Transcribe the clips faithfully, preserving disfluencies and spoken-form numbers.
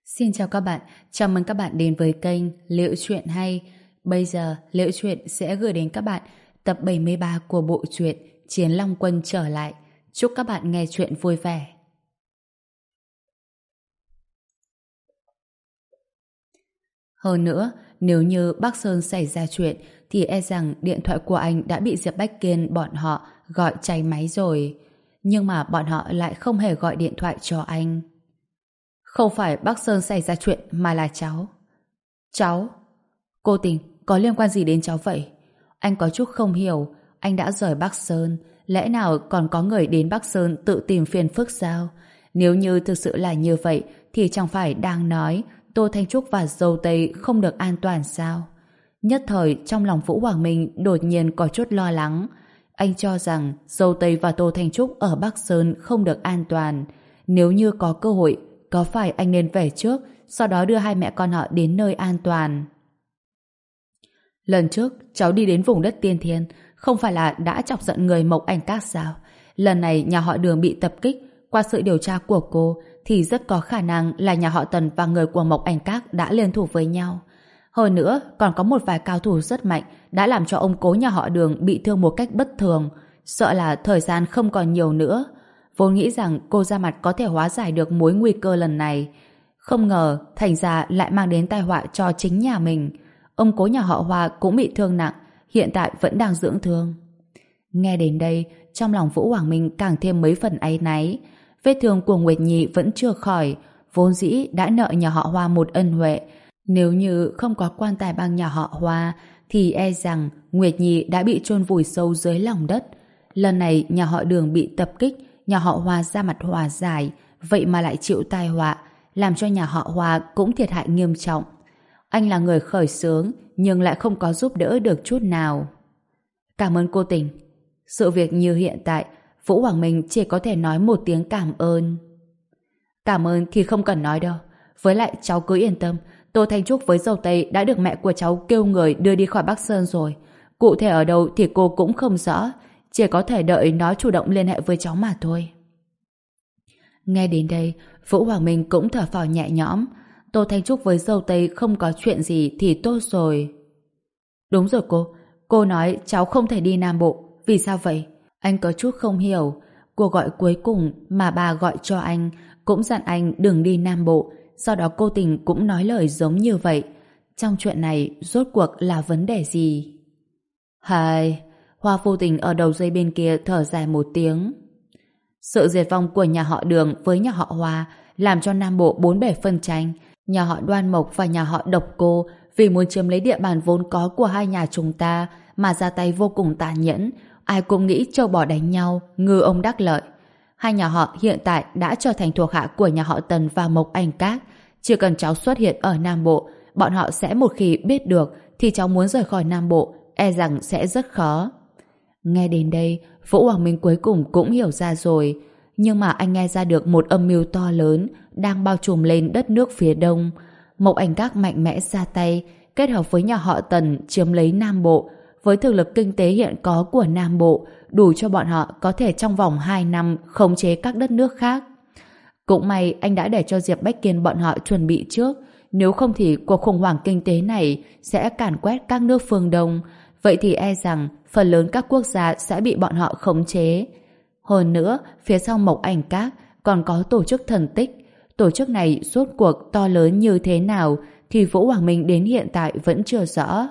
Xin chào các bạn, chào mừng các bạn đến với kênh Liệu Chuyện Hay. Bây giờ, Liệu Chuyện sẽ gửi đến các bạn tập bảy mươi ba của bộ truyện Chiến Long Quân trở lại. Chúc các bạn nghe chuyện vui vẻ. Hơn nữa, nếu như Bắc Sơn xảy ra chuyện thì e rằng điện thoại của anh đã bị Diệp Bách Kiên bọn họ gọi cháy máy rồi. Nhưng mà bọn họ lại không hề gọi điện thoại cho anh. Không phải Bắc Sơn xảy ra chuyện mà là cháu. Cháu? Cô Tình, có liên quan gì đến cháu vậy? Anh có chút không hiểu. Anh đã rời Bắc Sơn, lẽ nào còn có người đến Bắc Sơn tự tìm phiền phức sao? Nếu như thực sự là như vậy thì chẳng phải đang nói Tô Thanh Trúc và Dâu Tây không được an toàn sao? Nhất thời trong lòng Vũ Hoàng Minh đột nhiên có chút lo lắng. Anh cho rằng Dâu Tây và Tô Thanh Trúc ở Bắc Sơn không được an toàn. Nếu như có cơ hội, có phải anh nên về trước, sau đó đưa hai mẹ con họ đến nơi an toàn? Lần trước, cháu đi đến vùng đất Tiên Thiên, không phải là đã chọc giận người Mộc Ảnh Các sao? Lần này nhà họ Đường bị tập kích, qua sự điều tra của cô, thì rất có khả năng là nhà họ Tần và người của Mộc Ảnh Các đã liên thủ với nhau. Hơn nữa, còn có một vài cao thủ rất mạnh đã làm cho ông cố nhà họ Đường bị thương một cách bất thường, sợ là thời gian không còn nhiều nữa. Vốn nghĩ rằng cô ra mặt có thể hóa giải được mối nguy cơ lần này. Không ngờ thành ra lại mang đến tai họa cho chính nhà mình. Ông cố nhà họ Hoa cũng bị thương nặng, hiện tại vẫn đang dưỡng thương. Nghe đến đây, trong lòng Vũ Hoàng Minh càng thêm mấy phần áy náy. Vết thương của Nguyệt Nhi vẫn chưa khỏi, vốn dĩ đã nợ nhà họ Hoa một ân huệ. Nếu như không có quan tài bang nhà họ Hoa, thì e rằng Nguyệt Nhi đã bị chôn vùi sâu dưới lòng đất. Lần này nhà họ Đường bị tập kích, nhà họ Hoa ra mặt hòa giải, vậy mà lại chịu tai họa, làm cho nhà họ Hoa cũng thiệt hại nghiêm trọng. Anh là người khởi xướng, nhưng lại không có giúp đỡ được chút nào. Cảm ơn cô Tình. Sự việc như hiện tại, Vũ Hoàng Minh chỉ có thể nói một tiếng cảm ơn. Cảm ơn thì không cần nói đâu. Với lại cháu cứ yên tâm, Tô Thanh Trúc với Dâu Tây đã được mẹ của cháu kêu người đưa đi khỏi Bắc Sơn rồi. Cụ thể ở đâu thì cô cũng không rõ, chỉ có thể đợi nó chủ động liên hệ với cháu mà thôi. Nghe đến đây, Vũ Hoàng Minh cũng thở phào nhẹ nhõm. Tô Thanh Trúc với Dâu Tây không có chuyện gì thì tốt rồi. Đúng rồi cô, cô nói cháu không thể đi Nam Bộ, vì sao vậy? Anh có chút không hiểu. Cuộc gọi cuối cùng mà bà gọi cho anh cũng dặn anh đừng đi Nam Bộ, sau đó cô Tình cũng nói lời giống như vậy. Trong chuyện này rốt cuộc là vấn đề gì? Hài, Hoa Vô Tình ở đầu dây bên kia thở dài một tiếng. Sự diệt vong của nhà họ Đường với nhà họ Hoa làm cho Nam Bộ bốn bể phân tranh. Nhà họ Đoan Mộc và nhà họ Độc Cô vì muốn chiếm lấy địa bàn vốn có của hai nhà chúng ta mà ra tay vô cùng tàn nhẫn. Ai cũng nghĩ trâu bò đánh nhau, ngư ông đắc lợi. Hai nhà họ hiện tại đã trở thành thuộc hạ của nhà họ Tần và Mộc Ảnh Các. Chỉ cần cháu xuất hiện ở Nam Bộ, bọn họ sẽ một khi biết được thì cháu muốn rời khỏi Nam Bộ e rằng sẽ rất khó. Nghe đến đây, Vũ Hoàng Minh cuối cùng cũng hiểu ra rồi. Nhưng mà anh nghe ra được một âm mưu to lớn đang bao trùm lên đất nước phía đông. Mộc Ảnh Các mạnh mẽ ra tay, kết hợp với nhà họ Tần chiếm lấy Nam Bộ. Với thực lực kinh tế hiện có của Nam Bộ, đủ cho bọn họ có thể trong vòng hai năm khống chế các đất nước khác. Cũng may anh đã để cho Diệp Bách Kiên bọn họ chuẩn bị trước. Nếu không thì cuộc khủng hoảng kinh tế này sẽ càn quét các nước phương Đông. Vậy thì e rằng phần lớn các quốc gia sẽ bị bọn họ khống chế. Hơn nữa, phía sau Mộc Ảnh Các còn có tổ chức thần tích. Tổ chức này rốt cuộc to lớn như thế nào thì Vũ Hoàng Minh đến hiện tại vẫn chưa rõ.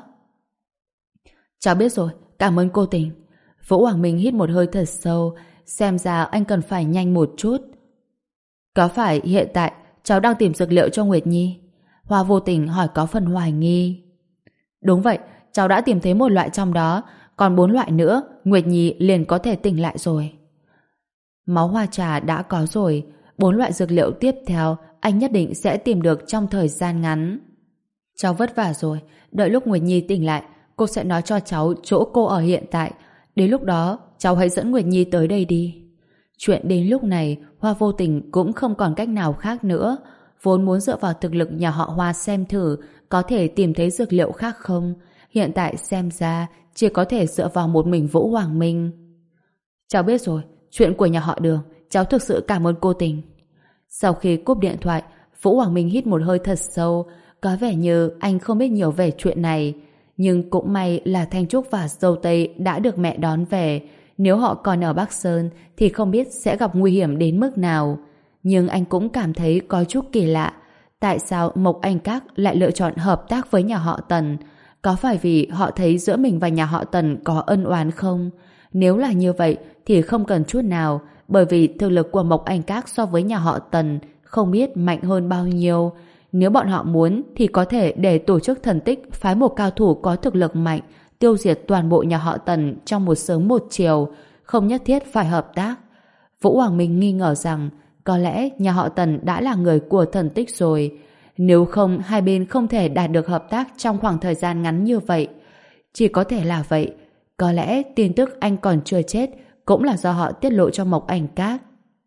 Cháu biết rồi, cảm ơn cô Tình. Vũ Hoàng Minh hít một hơi thật sâu, xem ra anh cần phải nhanh một chút. Có phải hiện tại cháu đang tìm dược liệu cho Nguyệt Nhi? Hoa Vô Tình hỏi có phần hoài nghi. Đúng vậy, cháu đã tìm thấy một loại trong đó, còn bốn loại nữa, Nguyệt Nhi liền có thể tỉnh lại rồi. Máu hoa trà đã có rồi, bốn loại dược liệu tiếp theo anh nhất định sẽ tìm được trong thời gian ngắn. Cháu vất vả rồi, đợi lúc Nguyệt Nhi tỉnh lại, cô sẽ nói cho cháu chỗ cô ở hiện tại. Đến lúc đó, cháu hãy dẫn Nguyệt Nhi tới đây đi. Chuyện đến lúc này, Hoa Vô Tình cũng không còn cách nào khác nữa. Vốn muốn dựa vào thực lực nhà họ Hoa xem thử có thể tìm thấy dược liệu khác không. Hiện tại xem ra chỉ có thể dựa vào một mình Vũ Hoàng Minh. Cháu biết rồi, chuyện của nhà họ Đường, cháu thực sự cảm ơn cô Tình. Sau khi cúp điện thoại, Vũ Hoàng Minh hít một hơi thật sâu, có vẻ như anh không biết nhiều về chuyện này. Nhưng cũng may là Thanh Trúc và Dâu Tây đã được mẹ đón về. Nếu họ còn ở Bắc Sơn thì không biết sẽ gặp nguy hiểm đến mức nào. Nhưng anh cũng cảm thấy có chút kỳ lạ. Tại sao Mộc Anh Các lại lựa chọn hợp tác với nhà họ Tần? Có phải vì họ thấy giữa mình và nhà họ Tần có ân oán không? Nếu là như vậy thì không cần chút nào, bởi vì thực lực của Mộc Anh Các so với nhà họ Tần không biết mạnh hơn bao nhiêu. Nếu bọn họ muốn thì có thể để tổ chức thần tích phái một cao thủ có thực lực mạnh tiêu diệt toàn bộ nhà họ Tần trong một sớm một chiều, không nhất thiết phải hợp tác. Vũ Hoàng Minh nghi ngờ rằng có lẽ nhà họ Tần đã là người của thần tích rồi. Nếu không, hai bên không thể đạt được hợp tác trong khoảng thời gian ngắn như vậy. Chỉ có thể là vậy. Có lẽ tin tức anh còn chưa chết cũng là do họ tiết lộ cho Mộc Anh Các.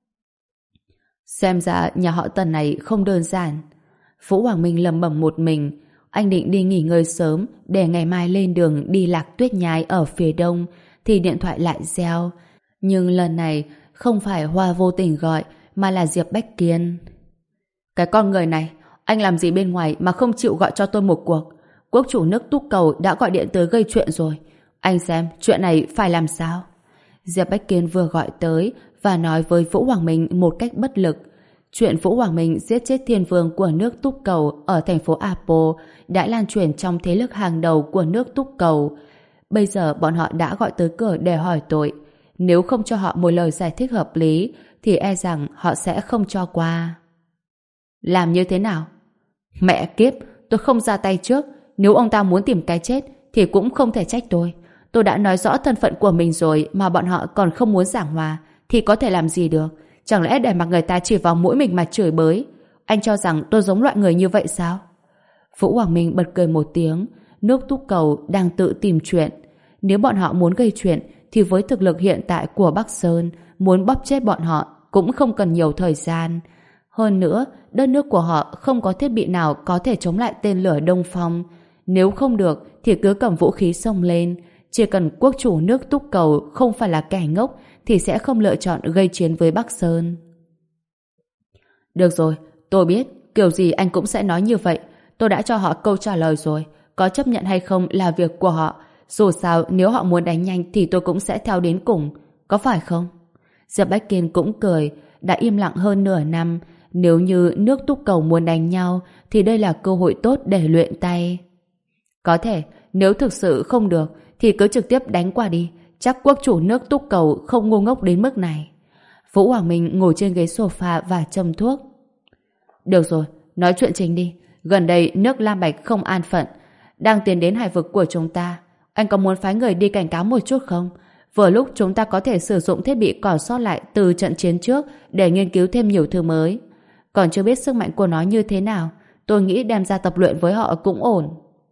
Xem ra nhà họ Tần này không đơn giản. Vũ Hoàng Minh lẩm bẩm một mình. Anh định đi nghỉ ngơi sớm để ngày mai lên đường đi Lạc Tuyết Nhai ở phía đông, thì điện thoại lại reo. Nhưng lần này không phải Hoa vô tình gọi, mà là Diệp Bách Kiên. Cái con người này, anh làm gì bên ngoài mà không chịu gọi cho tôi một cuộc? Quốc chủ nước Túc Cầu đã gọi điện tới gây chuyện rồi. Anh xem chuyện này phải làm sao? Diệp Bách Kiên vừa gọi tới và nói với Vũ Hoàng Minh một cách bất lực. Chuyện Vũ Hoàng Minh giết chết thiên vương của nước Túc Cầu ở thành phố Apo đã lan truyền trong thế lực hàng đầu của nước Túc Cầu. Bây giờ bọn họ đã gọi tới cửa để hỏi tội. Nếu không cho họ một lời giải thích hợp lý thì e rằng họ sẽ không cho qua. Làm như thế nào? Mẹ kiếp, tôi không ra tay trước. Nếu ông ta muốn tìm cái chết thì cũng không thể trách tôi. Tôi đã nói rõ thân phận của mình rồi mà bọn họ còn không muốn giảng hòa thì có thể làm gì được? Chẳng lẽ để mặc người ta chỉ vào mũi mình mà chửi bới? Anh cho rằng tôi giống loại người như vậy sao? Vũ Hoàng Minh bật cười một tiếng. Nước Túc Cầu đang tự tìm chuyện. Nếu bọn họ muốn gây chuyện thì với thực lực hiện tại của Bắc Sơn, muốn bóp chết bọn họ cũng không cần nhiều thời gian. Hơn nữa, đất nước của họ không có thiết bị nào có thể chống lại tên lửa Đông Phong. Nếu không được thì cứ cầm vũ khí xông lên. Chỉ cần quốc chủ nước Túc Cầu không phải là kẻ ngốc thì sẽ không lựa chọn gây chiến với Bắc Sơn. Được rồi, tôi biết, kiểu gì anh cũng sẽ nói như vậy. Tôi đã cho họ câu trả lời rồi. Có chấp nhận hay không là việc của họ. Dù sao, nếu họ muốn đánh nhanh thì tôi cũng sẽ theo đến cùng. Có phải không? Diệp Bách Kiên cũng cười. Đã im lặng hơn nửa năm. Nếu như nước Túc Cầu muốn đánh nhau thì đây là cơ hội tốt để luyện tay. Có thể, nếu thực sự không được thì cứ trực tiếp đánh qua đi. Chắc quốc chủ nước Túc Cầu không ngu ngốc đến mức này. Vũ Hoàng Minh ngồi trên ghế sofa và châm thuốc. Được rồi, nói chuyện chính đi. Gần đây nước Lam Bạch không an phận, đang tiến đến hải vực của chúng ta. Anh có muốn phái người đi cảnh cáo một chút không? Vừa lúc chúng ta có thể sử dụng thiết bị còn sót lại từ trận chiến trước để nghiên cứu thêm nhiều thứ mới. Còn chưa biết sức mạnh của nó như thế nào, tôi nghĩ đem ra tập luyện với họ cũng ổn.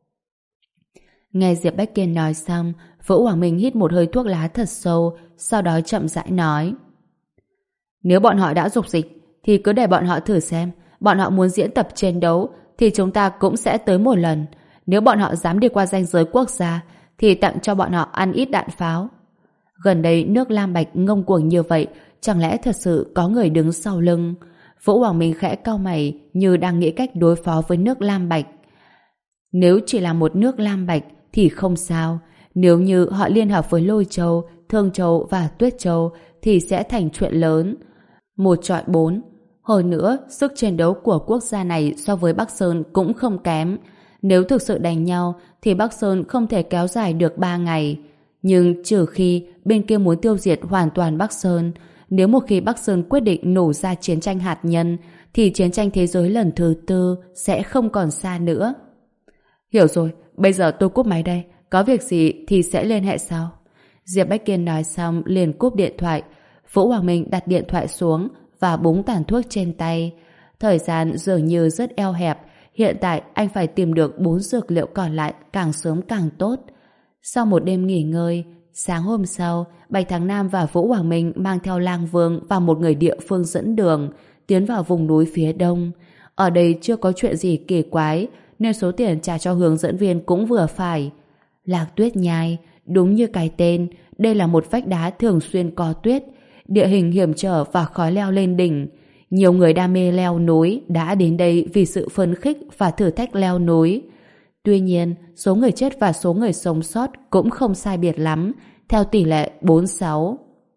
Nghe Diệp Bách Kiên nói xong, Vũ Hoàng Minh hít một hơi thuốc lá thật sâu, sau đó chậm rãi nói. Nếu bọn họ đã dục dịch, thì cứ để bọn họ thử xem. Bọn họ muốn diễn tập chiến đấu, thì chúng ta cũng sẽ tới một lần. Nếu bọn họ dám đi qua ranh giới quốc gia, thì tặng cho bọn họ ăn ít đạn pháo. Gần đây nước Lam Bạch ngông cuồng như vậy, chẳng lẽ thật sự có người đứng sau lưng? Vũ Hoàng Minh khẽ cau mày như đang nghĩ cách đối phó với nước Lam Bạch. Nếu chỉ là một nước Lam Bạch thì không sao. Nếu như họ liên hợp với Lôi Châu, Thương Châu và Tuyết Châu thì sẽ thành chuyện lớn. Một chọi bốn. Hơn nữa, sức chiến đấu của quốc gia này so với Bắc Sơn cũng không kém. Nếu thực sự đánh nhau thì Bắc Sơn không thể kéo dài được ba ngày. Nhưng trừ khi bên kia muốn tiêu diệt hoàn toàn Bắc Sơn. Nếu một khi Bắc Sơn quyết định nổ ra chiến tranh hạt nhân thì chiến tranh thế giới lần thứ tư sẽ không còn xa nữa. Hiểu rồi, bây giờ tôi cúp máy đây. Có việc gì thì sẽ liên hệ sau. Diệp Bách Kiên nói xong liền cúp điện thoại. Vũ Hoàng Minh đặt điện thoại xuống và búng tàn thuốc trên tay. Thời gian dường như rất eo hẹp. Hiện tại anh phải tìm được bốn dược liệu còn lại càng sớm càng tốt. Sau một đêm nghỉ ngơi, sáng hôm sau, Bạch Thắng Nam và Vũ Hoàng Minh mang theo Lang Vương và một người địa phương dẫn đường, tiến vào vùng núi phía đông. Ở đây chưa có chuyện gì kỳ quái, nên số tiền trả cho hướng dẫn viên cũng vừa phải. Lạc Tuyết Nhai, đúng như cái tên, đây là một vách đá thường xuyên có tuyết, địa hình hiểm trở và khó leo lên đỉnh. Nhiều người đam mê leo núi đã đến đây vì sự phấn khích và thử thách leo núi. Tuy nhiên, số người chết và số người sống sót cũng không sai biệt lắm, theo tỷ lệ bốn sáu.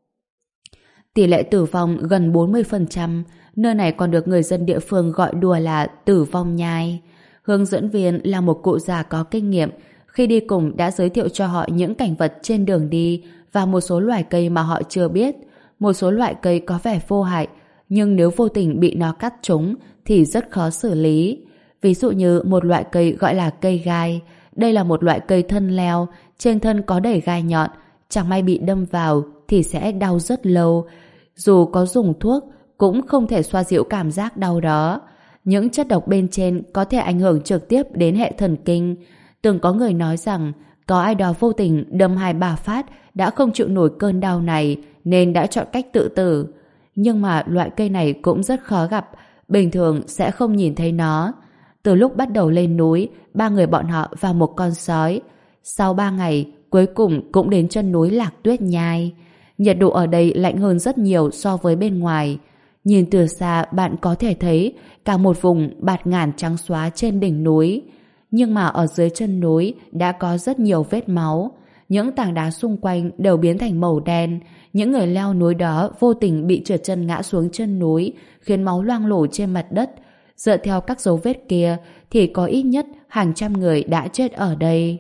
Tỷ lệ tử vong gần bốn mươi phần trăm, nơi này còn được người dân địa phương gọi đùa là tử vong nhai. Hướng dẫn viên là một cụ già có kinh nghiệm, khi đi cùng đã giới thiệu cho họ những cảnh vật trên đường đi và một số loài cây mà họ chưa biết. Một số loại cây có vẻ vô hại, nhưng nếu vô tình bị nó cắt trúng thì rất khó xử lý. Ví dụ như một loại cây gọi là cây gai. Đây là một loại cây thân leo, trên thân có đầy gai nhọn, chẳng may bị đâm vào thì sẽ đau rất lâu. Dù có dùng thuốc, cũng không thể xoa dịu cảm giác đau đó. Những chất độc bên trên có thể ảnh hưởng trực tiếp đến hệ thần kinh. Từng có người nói rằng có ai đó vô tình đâm hai ba phát đã không chịu nổi cơn đau này nên đã chọn cách tự tử. Nhưng mà loại cây này cũng rất khó gặp, bình thường sẽ không nhìn thấy nó. Từ lúc bắt đầu lên núi, ba người bọn họ và một con sói. Sau ba ngày, cuối cùng cũng đến chân núi Lạc Tuyết Nhai. Nhiệt độ ở đây lạnh hơn rất nhiều so với bên ngoài. Nhìn từ xa bạn có thể thấy cả một vùng bạt ngàn trắng xóa trên đỉnh núi. Nhưng mà ở dưới chân núi đã có rất nhiều vết máu. Những tảng đá xung quanh đều biến thành màu đen. Những người leo núi đó vô tình bị trượt chân ngã xuống chân núi, khiến máu loang lổ trên mặt đất. Dựa theo các dấu vết kia thì có ít nhất hàng trăm người đã chết ở đây.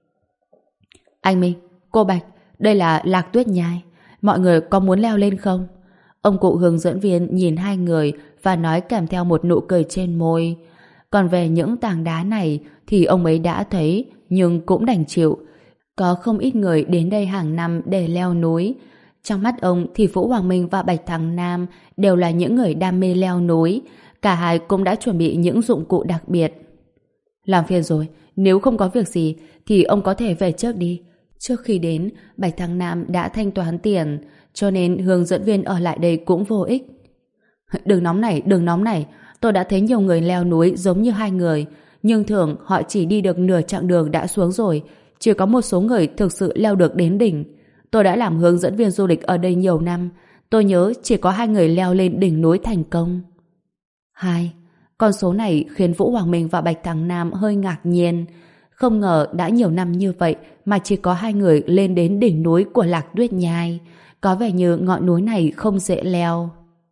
Anh Minh, cô Bạch, đây là Lạc Tuyết Nhai. Mọi người có muốn leo lên không? Ông cụ hướng dẫn viên nhìn hai người và nói kèm theo một nụ cười trên môi. Còn về những tảng đá này thì ông ấy đã thấy, nhưng cũng đành chịu. Có không ít người đến đây hàng năm để leo núi. Trong mắt ông thì Vũ Hoàng Minh và Bạch Thắng Nam đều là những người đam mê leo núi. Cả hai cũng đã chuẩn bị những dụng cụ đặc biệt. Làm phiền rồi, nếu không có việc gì thì ông có thể về trước đi. Trước khi đến, Bạch Thắng Nam đã thanh toán tiền, cho nên hướng dẫn viên ở lại đây cũng vô ích. Đừng nóng nảy, đừng nóng nảy. Tôi đã thấy nhiều người leo núi giống như hai người, nhưng thường họ chỉ đi được nửa chặng đường đã xuống rồi. Chỉ có một số người thực sự leo được đến đỉnh. Tôi đã làm hướng dẫn viên du lịch ở đây nhiều năm. Tôi nhớ chỉ có hai người leo lên đỉnh núi thành công. Hai. Con số này khiến Vũ Hoàng Minh và Bạch Thắng Nam hơi ngạc nhiên. Không ngờ đã nhiều năm như vậy mà chỉ có hai người lên đến đỉnh núi của Lạc Tuyết Nhai. Có vẻ như ngọn núi này không dễ leo.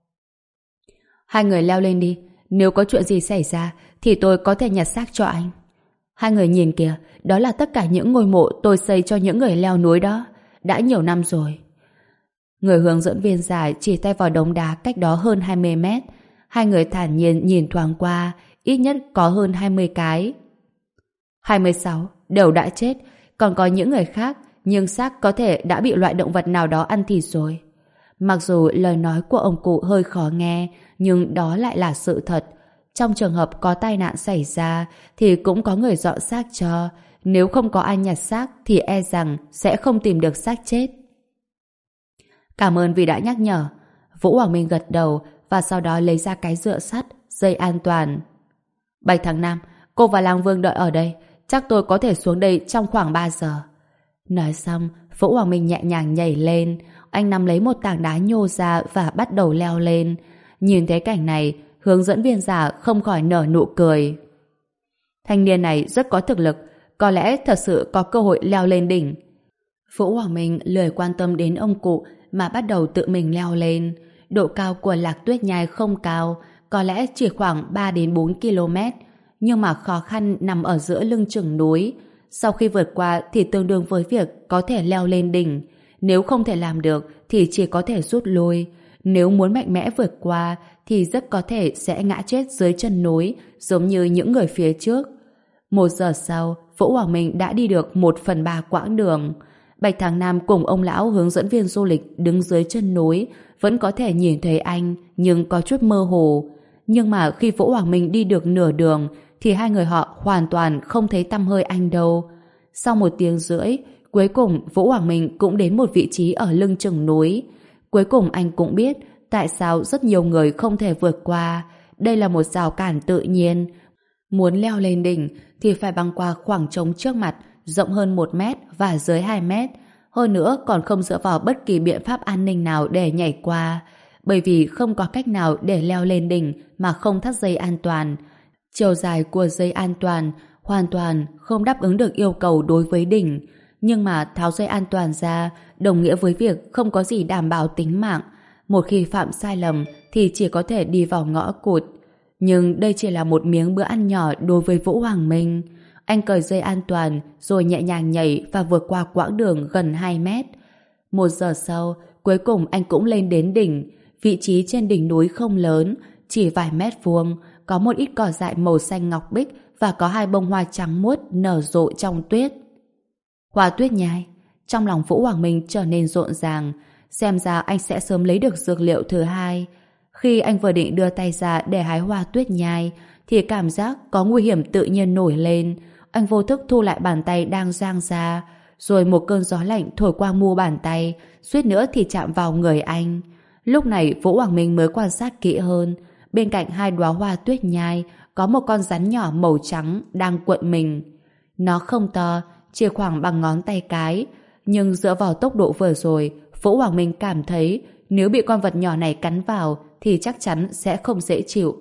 Hai người leo lên đi. Nếu có chuyện gì xảy ra thì tôi có thể nhặt xác cho anh. Hai người nhìn kìa, đó là tất cả những ngôi mộ tôi xây cho những người leo núi đó. Đã nhiều năm rồi. Người hướng dẫn viên già chỉ tay vào đống đá cách đó hơn hai mươi mét. Hai người thản nhiên nhìn thoáng qua, ít nhất có hơn hai mươi cái. hai mươi sáu, đều đã chết, còn có những người khác, nhưng xác có thể đã bị loại động vật nào đó ăn thịt rồi. Mặc dù lời nói của ông cụ hơi khó nghe, nhưng đó lại là sự thật. Trong trường hợp có tai nạn xảy ra, thì cũng có người dọn xác cho. Nếu không có ai nhặt xác, thì e rằng sẽ không tìm được xác chết. Cảm ơn vì đã nhắc nhở. Vũ Hoàng Minh gật đầu, và sau đó lấy ra cái dựa sắt, dây an toàn. Bạch Thắng Nam, cô và Lang Vương đợi ở đây, chắc tôi có thể xuống đây trong khoảng ba giờ. Nói xong, Vũ Hoàng Minh nhẹ nhàng nhảy lên, anh nắm lấy một tảng đá nhô ra và bắt đầu leo lên. Nhìn thấy cảnh này, hướng dẫn viên già không khỏi nở nụ cười. Thanh niên này rất có thực lực, có lẽ thật sự có cơ hội leo lên đỉnh. Vũ Hoàng Minh lười quan tâm đến ông cụ mà bắt đầu tự mình leo lên. Độ cao của Lạc Tuyết Nhai không cao, có lẽ chỉ khoảng ba đến bốn ki lô mét, nhưng mà khó khăn nằm ở giữa lưng chừng núi. Sau khi vượt qua thì tương đương với việc có thể leo lên đỉnh. Nếu không thể làm được thì chỉ có thể rút lui. Nếu muốn mạnh mẽ vượt qua thì rất có thể sẽ ngã chết dưới chân núi, giống như những người phía trước. Một giờ sau, Vũ Hoàng Minh đã đi được một phần ba quãng đường. Bạch Thắng Nam cùng ông lão hướng dẫn viên du lịch đứng dưới chân núi, vẫn có thể nhìn thấy anh, nhưng có chút mơ hồ. Nhưng mà khi Vũ Hoàng Minh đi được nửa đường, thì hai người họ hoàn toàn không thấy tăm hơi anh đâu. Sau một tiếng rưỡi, cuối cùng Vũ Hoàng Minh cũng đến một vị trí ở lưng chừng núi. Cuối cùng anh cũng biết tại sao rất nhiều người không thể vượt qua. Đây là một rào cản tự nhiên. Muốn leo lên đỉnh thì phải băng qua khoảng trống trước mặt, rộng hơn một mét và dưới hai mét. Hơn nữa còn không dựa vào bất kỳ biện pháp an ninh nào để nhảy qua. bởi vì không có cách nào để leo lên đỉnh mà không thắt dây an toàn. Chiều dài của dây an toàn hoàn toàn không đáp ứng được yêu cầu đối với đỉnh, nhưng mà tháo dây an toàn ra đồng nghĩa với việc không có gì đảm bảo tính mạng. Một khi phạm sai lầm thì chỉ có thể đi vào ngõ cụt. Nhưng đây chỉ là một miếng bữa ăn nhỏ đối với Vũ Hoàng Minh. Anh cởi dây an toàn rồi nhẹ nhàng nhảy và vượt qua quãng đường gần hai mét. Một giờ sau, cuối cùng anh cũng lên đến đỉnh. Vị trí trên đỉnh núi không lớn, chỉ vài mét vuông, có một ít cỏ dại màu xanh ngọc bích và có hai bông hoa trắng muốt nở rộ trong tuyết. Hoa tuyết nhai. Trong lòng Vũ Hoàng Minh trở nên rộn ràng. Xem ra anh sẽ sớm lấy được dược liệu thứ hai. Khi anh vừa định đưa tay ra để hái hoa tuyết nhai thì cảm giác có nguy hiểm tự nhiên nổi lên. Anh vô thức thu lại bàn tay đang giang ra, rồi một cơn gió lạnh thổi qua mu bàn tay, suýt nữa thì chạm vào người anh. Lúc này Vũ Hoàng Minh mới quan sát kỹ hơn. Bên cạnh hai đóa hoa tuyết nhai có một con rắn nhỏ màu trắng đang cuộn mình. Nó không to, chỉ khoảng bằng ngón tay cái, nhưng dựa vào tốc độ vừa rồi, Vũ Hoàng Minh cảm thấy nếu bị con vật nhỏ này cắn vào thì chắc chắn sẽ không dễ chịu.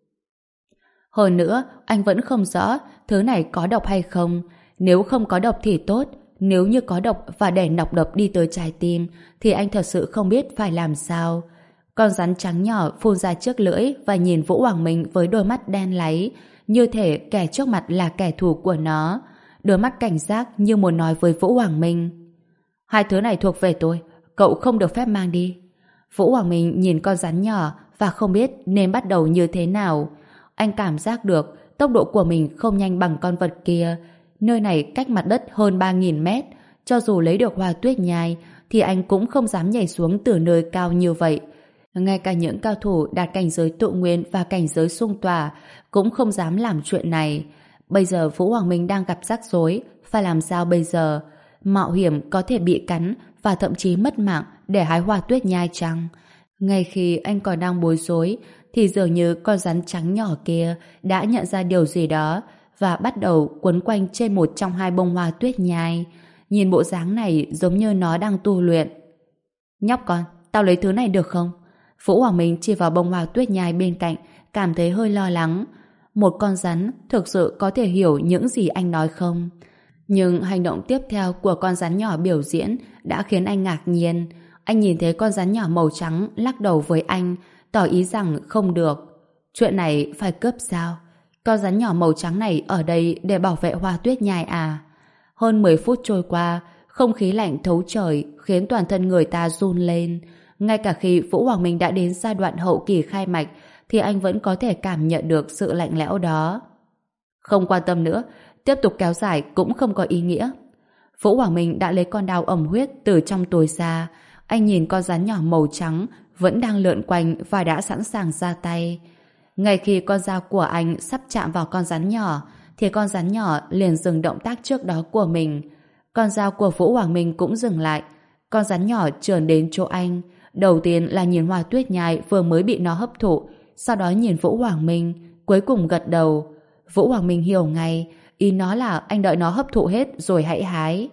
Hơn nữa, anh vẫn không rõ thứ này có độc hay không. Nếu không có độc thì tốt, nếu như có độc và để nọc độc đi tới trái tim thì anh thật sự không biết phải làm sao. Con rắn trắng nhỏ phun ra trước lưỡi và nhìn Vũ Hoàng Minh với đôi mắt đen láy, như thể kẻ trước mặt là kẻ thù của nó. Đôi mắt cảnh giác như muốn nói với Vũ Hoàng Minh: hai thứ này thuộc về tôi, cậu không được phép mang đi. Vũ Hoàng Minh nhìn con rắn nhỏ và không biết nên bắt đầu như thế nào. Anh cảm giác được tốc độ của mình không nhanh bằng con vật kia. Nơi này cách mặt đất hơn ba nghìn mét. Cho dù lấy được hoa tuyết nhai thì anh cũng không dám nhảy xuống từ nơi cao như vậy. Ngay cả những cao thủ đạt cảnh giới tụ nguyên và cảnh giới xung tỏa cũng không dám làm chuyện này. Bây giờ Vũ Hoàng Minh đang gặp rắc rối. Phải làm sao bây giờ? Mạo hiểm có thể bị cắn và thậm chí mất mạng để hái hoa tuyết nhai chăng? Ngay khi anh còn đang bối rối thì dường như con rắn trắng nhỏ kia đã nhận ra điều gì đó và bắt đầu quấn quanh trên một trong hai bông hoa tuyết nhai. Nhìn bộ dáng này giống như nó đang tu luyện. Nhóc con, tao lấy thứ này được không? Vũ Hoàng Minh chỉ vào bông hoa tuyết nhai bên cạnh, cảm thấy hơi lo lắng. Một con rắn thực sự có thể hiểu những gì anh nói không? Nhưng hành động tiếp theo của con rắn nhỏ biểu diễn đã khiến anh ngạc nhiên. Anh nhìn thấy con rắn nhỏ màu trắng lắc đầu với anh, tỏ ý rằng không được. Chuyện này phải cướp sao? Con rắn nhỏ màu trắng này ở đây để bảo vệ hoa tuyết nhai à? Hơn mười phút trôi qua, không khí lạnh thấu trời khiến toàn thân người ta run lên. Ngay cả khi Vũ Hoàng Minh đã đến giai đoạn hậu kỳ khai mạch thì anh vẫn có thể cảm nhận được sự lạnh lẽo đó. Không quan tâm nữa, tiếp tục kéo dài cũng không có ý nghĩa. Vũ Hoàng Minh đã lấy con dao ẩm huyết từ trong túi ra. Anh nhìn con rắn nhỏ màu trắng vẫn đang lượn quanh và đã sẵn sàng ra tay. Ngay khi con dao của anh sắp chạm vào con rắn nhỏ thì con rắn nhỏ liền dừng động tác trước đó của mình. Con dao của Vũ Hoàng Minh cũng dừng lại. Con rắn nhỏ trườn đến chỗ anh. Đầu tiên là nhìn hoa tuyết nhai vừa mới bị nó hấp thụ, sau đó nhìn Vũ Hoàng Minh, cuối cùng gật đầu. Vũ Hoàng Minh hiểu ngay, ý nó là anh đợi nó hấp thụ hết rồi hãy hái.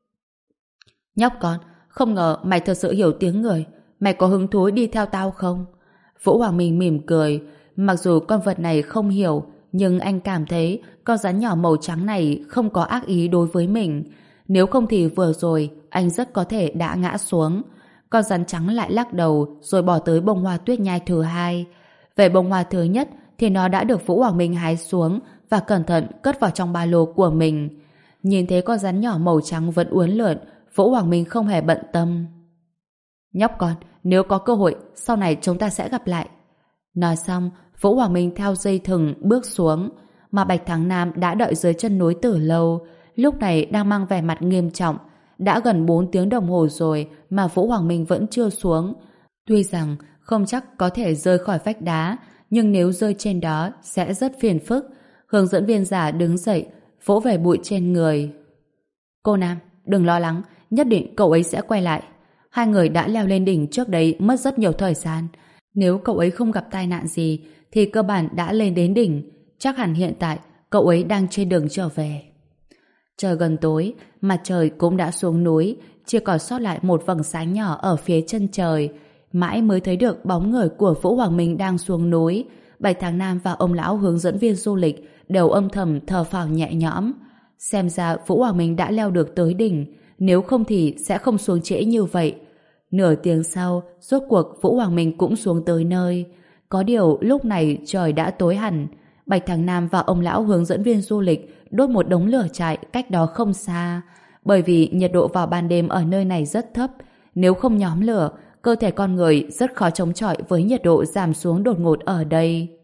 Nhóc con, không ngờ mày thật sự hiểu tiếng người. Mày có hứng thú đi theo tao không? Vũ Hoàng Minh mỉm cười. Mặc dù con vật này không hiểu, nhưng anh cảm thấy con rắn nhỏ màu trắng này không có ác ý đối với mình. Nếu không thì vừa rồi anh rất có thể đã ngã xuống. Con rắn trắng lại lắc đầu rồi bỏ tới bông hoa tuyết nhai thứ hai. Về bông hoa thứ nhất thì nó đã được Vũ Hoàng Minh hái xuống và cẩn thận cất vào trong ba lô của mình. Nhìn thấy con rắn nhỏ màu trắng vẫn uốn lượn, Vũ Hoàng Minh không hề bận tâm. Nhóc con, nếu có cơ hội sau này chúng ta sẽ gặp lại. Nói xong, Vũ Hoàng Minh theo dây thừng bước xuống, mà Bạch Thắng Nam đã đợi dưới chân núi từ lâu, lúc này đang mang vẻ mặt nghiêm trọng. Đã gần bốn tiếng đồng hồ rồi mà Vũ Hoàng Minh vẫn chưa xuống. Tuy rằng không chắc có thể rơi khỏi vách đá, nhưng nếu rơi trên đó sẽ rất phiền phức. Hướng dẫn viên giả đứng dậy, vỗ về bụi trên người. Cô Nam, đừng lo lắng, nhất định cậu ấy sẽ quay lại. Hai người đã leo lên đỉnh trước đấy mất rất nhiều thời gian. Nếu cậu ấy không gặp tai nạn gì thì cơ bản đã lên đến đỉnh. Chắc hẳn hiện tại cậu ấy đang trên đường trở về. Trời gần tối, mặt trời cũng đã xuống núi, chỉ còn sót lại một vầng sáng nhỏ ở phía chân trời. Mãi mới thấy được bóng người của Vũ Hoàng Minh đang xuống núi. Bạch Thắng Nam và ông lão hướng dẫn viên du lịch đều âm thầm thở phào nhẹ nhõm. Xem ra Vũ Hoàng Minh đã leo được tới đỉnh, nếu không thì sẽ không xuống trễ như vậy. Nửa tiếng sau, rốt cuộc Vũ Hoàng Minh cũng xuống tới nơi. Có điều lúc này trời đã tối hẳn. Bạch Thắng Nam và ông lão hướng dẫn viên du lịch đốt một đống lửa trại cách đó không xa. Bởi vì nhiệt độ vào ban đêm ở nơi này rất thấp, nếu không nhóm lửa, cơ thể con người rất khó chống chọi với nhiệt độ giảm xuống đột ngột ở đây.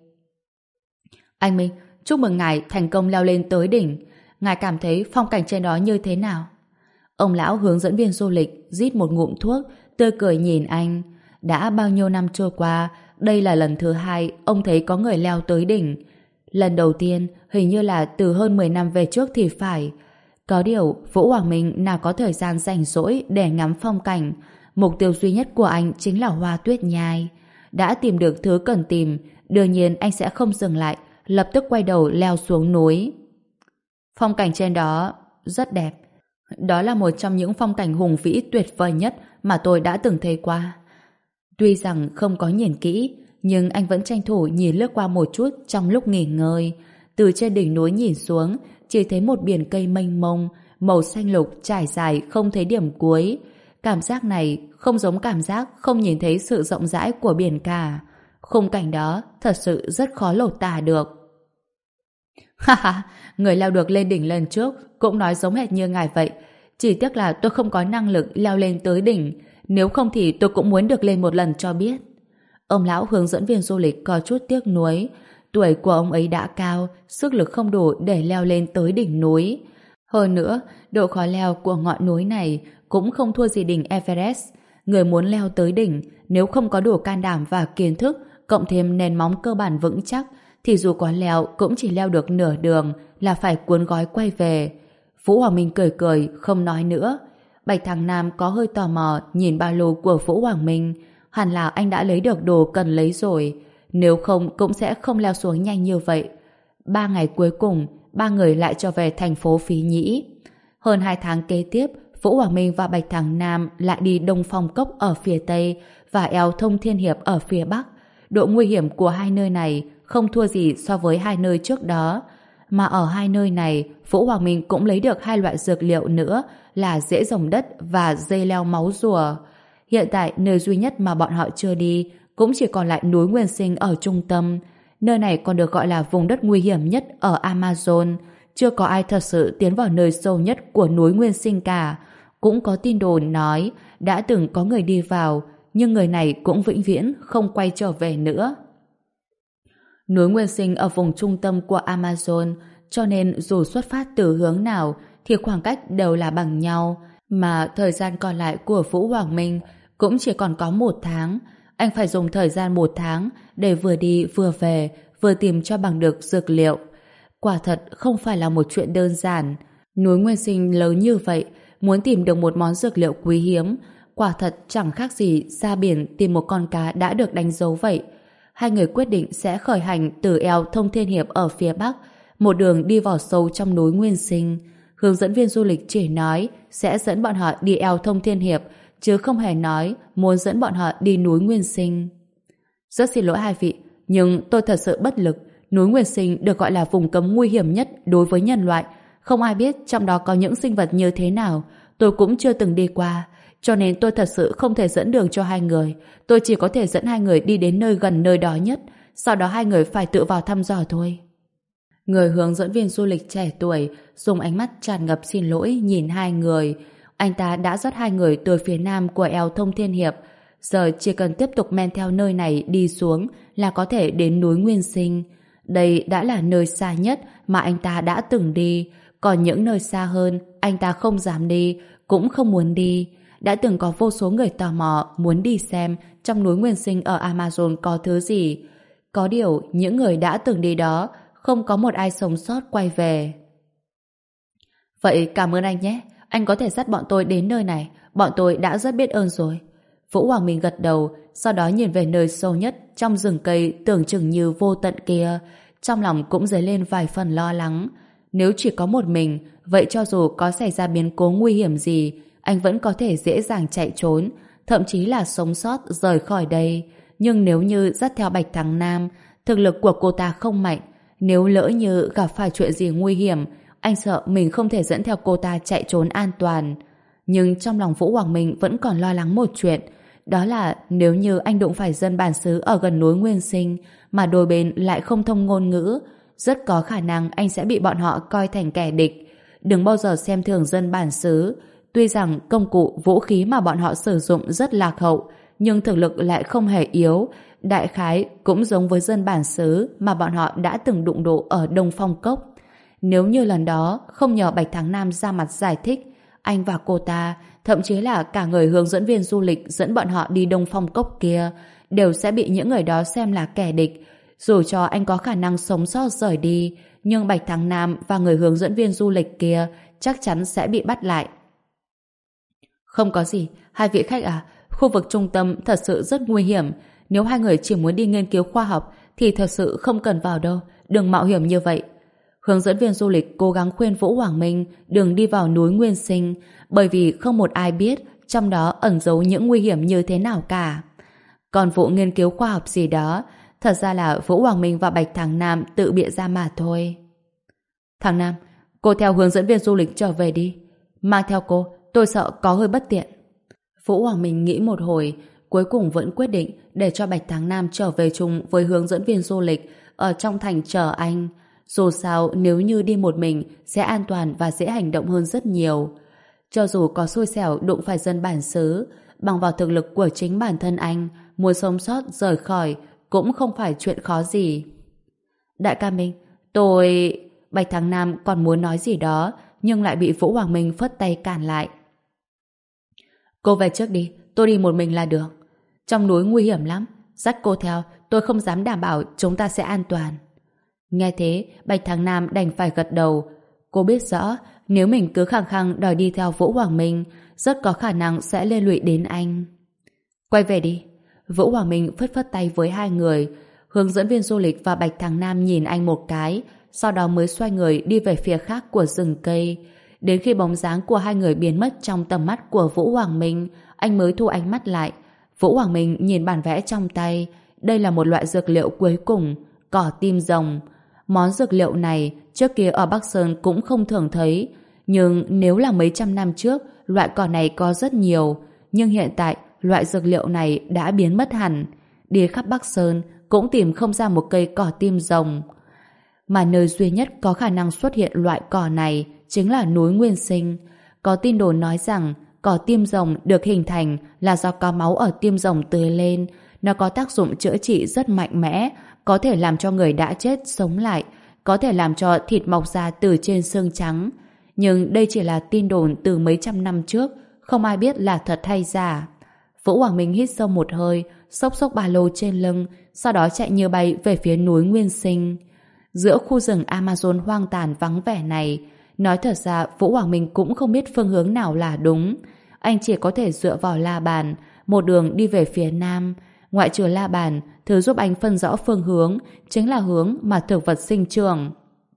Anh Minh, chúc mừng ngài thành công leo lên tới đỉnh. Ngài cảm thấy phong cảnh trên đó như thế nào? Ông lão hướng dẫn viên du lịch rít một ngụm thuốc, tươi cười nhìn anh. Đã bao nhiêu năm trôi qua, đây là lần thứ hai ông thấy có người leo tới đỉnh. Lần đầu tiên hình như là từ hơn mười năm về trước thì phải. Có điều Vũ Hoàng Minh nào có thời gian rảnh rỗi để ngắm phong cảnh. Mục tiêu duy nhất của anh chính là Hoa Tuyết Nhai. Đã tìm được thứ cần tìm, đương nhiên anh sẽ không dừng lại, lập tức quay đầu leo xuống núi. Phong cảnh trên đó rất đẹp. Đó là một trong những phong cảnh hùng vĩ tuyệt vời nhất mà tôi đã từng thấy qua. Tuy rằng không có nhìn kỹ, nhưng anh vẫn tranh thủ nhìn lướt qua một chút trong lúc nghỉ ngơi. Từ trên đỉnh núi nhìn xuống, chỉ thấy một biển cây mênh mông, màu xanh lục trải dài không thấy điểm cuối. Cảm giác này không giống cảm giác không nhìn thấy sự rộng rãi của biển cả. Khung cảnh đó thật sự rất khó lột tả được. Ha ha, người leo được lên đỉnh lần trước cũng nói giống hệt như ngài vậy. Chỉ tiếc là tôi không có năng lực leo lên tới đỉnh. Nếu không thì tôi cũng muốn được lên một lần cho biết. Ông lão hướng dẫn viên du lịch có chút tiếc nuối. Tuổi của ông ấy đã cao, sức lực không đủ để leo lên tới đỉnh núi. Hơn nữa, độ khó leo của ngọn núi này cũng không thua gì đỉnh Everest. Người muốn leo tới đỉnh, nếu không có đủ can đảm và kiến thức, cộng thêm nền móng cơ bản vững chắc, thì dù có leo cũng chỉ leo được nửa đường là phải cuốn gói quay về. Vũ Hoàng Minh cười cười, không nói nữa. Bạch Thắng Nam có hơi tò mò nhìn ba lô của Vũ Hoàng Minh. Hẳn là anh đã lấy được đồ cần lấy rồi. Nếu không cũng sẽ không leo xuống nhanh như vậy. Ba ngày cuối cùng, ba người lại trở về thành phố Phí Nhĩ. Hơn hai tháng kế tiếp, Vũ Hoàng Minh và Bạch Thắng Nam lại đi Đông Phong Cốc ở phía Tây và eo Thông Thiên Hiệp ở phía Bắc. Độ nguy hiểm của hai nơi này không thua gì so với hai nơi trước đó. Mà ở hai nơi này, Vũ Hoàng Minh cũng lấy được hai loại dược liệu nữa là rễ rồng đất và dây leo máu rùa. Hiện tại, nơi duy nhất mà bọn họ chưa đi cũng chỉ còn lại núi Nguyên Sinh ở trung tâm. Nơi này còn được gọi là vùng đất nguy hiểm nhất ở Amazon. Chưa có ai thật sự tiến vào nơi sâu nhất của núi Nguyên Sinh cả. Cũng có tin đồn nói đã từng có người đi vào, nhưng người này cũng vĩnh viễn không quay trở về nữa. Núi Nguyên Sinh ở vùng trung tâm của Amazon, cho nên dù xuất phát từ hướng nào thì khoảng cách đều là bằng nhau, mà thời gian còn lại của Vũ Hoàng Minh cũng chỉ còn có một tháng. Anh phải dùng thời gian một tháng để vừa đi vừa về, vừa tìm cho bằng được dược liệu. Quả thật không phải là một chuyện đơn giản. Núi Nguyên Sinh lớn như vậy, muốn tìm được một món dược liệu quý hiếm, quả thật chẳng khác gì ra biển tìm một con cá đã được đánh dấu vậy. Hai người quyết định sẽ khởi hành từ eo Thông Thiên Hiệp ở phía Bắc, một đường đi vào sâu trong núi Nguyên Sinh. Hướng dẫn viên du lịch chỉ nói sẽ dẫn bọn họ đi eo Thông Thiên Hiệp, chứ không hề nói muốn dẫn bọn họ đi núi Nguyên Sinh. Rất xin lỗi hai vị, nhưng tôi thật sự bất lực. Núi Nguyên Sinh được gọi là vùng cấm nguy hiểm nhất đối với nhân loại. Không ai biết trong đó có những sinh vật như thế nào. Tôi cũng chưa từng đi qua, cho nên tôi thật sự không thể dẫn đường cho hai người. Tôi chỉ có thể dẫn hai người đi đến nơi gần nơi đó nhất, sau đó hai người phải tự vào thăm dò thôi. Người hướng dẫn viên du lịch trẻ tuổi dùng ánh mắt tràn ngập xin lỗi nhìn hai người. Anh ta đã dắt hai người từ phía nam của eo Thông Thiên Hiệp. Giờ chỉ cần tiếp tục men theo nơi này đi xuống là có thể đến núi Nguyên Sinh. Đây đã là nơi xa nhất mà anh ta đã từng đi. Còn những nơi xa hơn, anh ta không dám đi, cũng không muốn đi. Đã từng có vô số người tò mò muốn đi xem trong núi Nguyên Sinh ở Amazon có thứ gì. Có điều, những người đã từng đi đó không có một ai sống sót quay về. Vậy cảm ơn anh nhé. Anh có thể dắt bọn tôi đến nơi này. Bọn tôi đã rất biết ơn rồi. Vũ Hoàng Minh gật đầu, sau đó nhìn về nơi sâu nhất trong rừng cây tưởng chừng như vô tận kia. Trong lòng cũng dấy lên vài phần lo lắng. Nếu chỉ có một mình, vậy cho dù có xảy ra biến cố nguy hiểm gì, anh vẫn có thể dễ dàng chạy trốn. thậm chí là sống sót rời khỏi đây. Nhưng nếu như dắt theo Bạch Thắng Nam, thực lực của cô ta không mạnh. Nếu lỡ như gặp phải chuyện gì nguy hiểm, anh sợ mình không thể dẫn theo cô ta chạy trốn an toàn. Nhưng trong lòng Vũ Hoàng Minh vẫn còn lo lắng một chuyện, đó là nếu như anh đụng phải dân bản xứ ở gần núi Nguyên Sinh mà đôi bên lại không thông ngôn ngữ, rất có khả năng anh sẽ bị bọn họ coi thành kẻ địch. Đừng bao giờ xem thường dân bản xứ. Tuy rằng công cụ, vũ khí mà bọn họ sử dụng rất lạc hậu, nhưng thực lực lại không hề yếu. Đại khái cũng giống với dân bản xứ mà bọn họ đã từng đụng độ ở Đông Phong Cốc. Nếu như lần đó không nhờ Bạch Thắng Nam ra mặt giải thích, anh và cô ta, thậm chí là cả người hướng dẫn viên du lịch dẫn bọn họ đi Đông Phong Cốc kia, đều sẽ bị những người đó xem là kẻ địch. Dù cho anh có khả năng sống sót rời đi, nhưng Bạch Thắng Nam và người hướng dẫn viên du lịch kia chắc chắn sẽ bị bắt lại. Không có gì, hai vị khách à, khu vực trung tâm thật sự rất nguy hiểm. Nếu hai người chỉ muốn đi nghiên cứu khoa học thì thật sự không cần vào đâu, đừng mạo hiểm như vậy. Hướng dẫn viên du lịch cố gắng khuyên Vũ Hoàng Minh đừng đi vào núi Nguyên Sinh, bởi vì không một ai biết trong đó ẩn giấu những nguy hiểm như thế nào cả. Còn vụ nghiên cứu khoa học gì đó, thật ra là Vũ Hoàng Minh và Bạch Thắng Nam tự bịa ra mà thôi. Thằng Nam, cô theo hướng dẫn viên du lịch trở về đi. Mang theo cô, tôi sợ có hơi bất tiện. Vũ Hoàng Minh nghĩ một hồi, cuối cùng vẫn quyết định để cho Bạch Thắng Nam trở về chung với hướng dẫn viên du lịch ở trong thành chờ anh. Dù sao, nếu như đi một mình sẽ an toàn và dễ hành động hơn rất nhiều. Cho dù có xui xẻo đụng phải dân bản xứ, bằng vào thực lực của chính bản thân anh, muốn sống sót rời khỏi cũng không phải chuyện khó gì. Đại ca Minh, tôi... Bạch Thắng Nam còn muốn nói gì đó, nhưng lại bị Vũ Hoàng Minh phất tay cản lại. Cô về trước đi, tôi đi một mình là được. Trong núi nguy hiểm lắm, dắt cô theo, tôi không dám đảm bảo chúng ta sẽ an toàn. Nghe thế, Bạch Thắng Nam đành phải gật đầu. Cô biết rõ, nếu mình cứ khăng khăng đòi đi theo Vũ Hoàng Minh, rất có khả năng sẽ liên lụy đến anh. Quay về đi. Vũ Hoàng Minh phất phất tay với hai người. Hướng dẫn viên du lịch và Bạch Thắng Nam nhìn anh một cái, sau đó mới xoay người đi về phía khác của rừng cây. Đến khi bóng dáng của hai người biến mất trong tầm mắt của Vũ Hoàng Minh, anh mới thu ánh mắt lại. Vũ Hoàng Minh nhìn bản vẽ trong tay. Đây là một loại dược liệu cuối cùng, cỏ tim rồng. Món dược liệu này trước kia ở Bắc Sơn cũng không thường thấy, nhưng nếu là mấy trăm năm trước, loại cỏ này có rất nhiều, nhưng hiện tại loại dược liệu này đã biến mất hẳn. Đi khắp Bắc Sơn cũng tìm không ra một cây cỏ tim rồng. Mà nơi duy nhất có khả năng xuất hiện loại cỏ này chính là núi Nguyên Sinh. Có tin đồn nói rằng cỏ tim rồng được hình thành là do có máu ở tim rồng tưới lên. Nó có tác dụng chữa trị rất mạnh mẽ, có thể làm cho người đã chết sống lại, có thể làm cho thịt mọc ra từ trên xương trắng. Nhưng đây chỉ là tin đồn từ mấy trăm năm trước, không ai biết là thật hay giả. Vũ Hoàng Minh hít sâu một hơi, xốc xốc ba lô trên lưng, sau đó chạy như bay về phía núi Nguyên Sinh. Giữa khu rừng Amazon hoang tàn vắng vẻ này, nói thật ra Vũ Hoàng Minh cũng không biết phương hướng nào là đúng. Anh chỉ có thể dựa vào la bàn, một đường đi về phía nam. Ngoại trừ la bàn, thứ giúp anh phân rõ phương hướng chính là hướng mà thực vật sinh trưởng.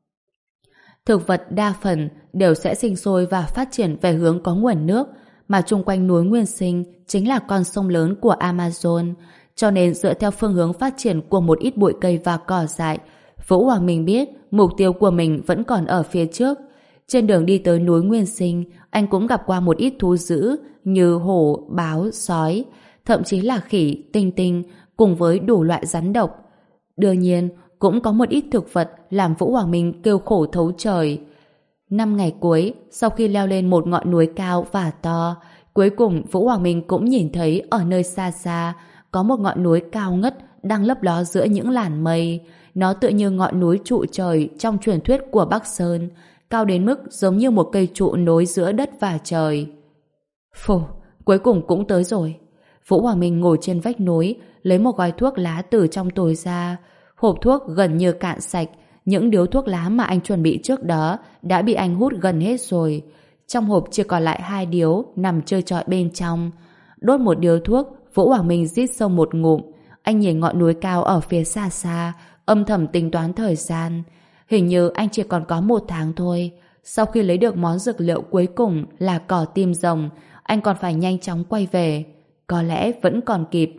Thực vật đa phần đều sẽ sinh sôi và phát triển về hướng có nguồn nước, mà chung quanh núi Nguyên Sinh chính là con sông lớn của Amazon. Cho nên dựa theo phương hướng phát triển của một ít bụi cây và cỏ dại, Vũ Hoàng Minh biết mục tiêu của mình vẫn còn ở phía trước. Trên đường đi tới núi Nguyên Sinh, anh cũng gặp qua một ít thú dữ như hổ, báo, sói, thậm chí là khỉ, tinh tinh, cùng với đủ loại rắn độc. Đương nhiên, cũng có một ít thực vật làm Vũ Hoàng Minh kêu khổ thấu trời. Năm ngày cuối, sau khi leo lên một ngọn núi cao và to, cuối cùng Vũ Hoàng Minh cũng nhìn thấy ở nơi xa xa có một ngọn núi cao ngất đang lấp ló giữa những làn mây. Nó tựa như ngọn núi trụ trời trong truyền thuyết của Bắc Sơn, cao đến mức giống như một cây trụ nối giữa đất và trời. Phù, cuối cùng cũng tới rồi. Vũ Hoàng Minh ngồi trên vách núi, lấy một gói thuốc lá từ trong túi ra. Hộp thuốc gần như cạn sạch, những điếu thuốc lá mà anh chuẩn bị trước đó đã bị anh hút gần hết rồi. Trong hộp chỉ còn lại hai điếu nằm chơi trọi bên trong. Đốt một điếu thuốc, Vũ Hoàng Minh rít sâu một ngụm. Anh nhìn ngọn núi cao ở phía xa xa, âm thầm tính toán thời gian. Hình như anh chỉ còn có một tháng thôi. Sau khi lấy được món dược liệu cuối cùng là cỏ tim rồng, anh còn phải nhanh chóng quay về. có lẽ vẫn còn kịp.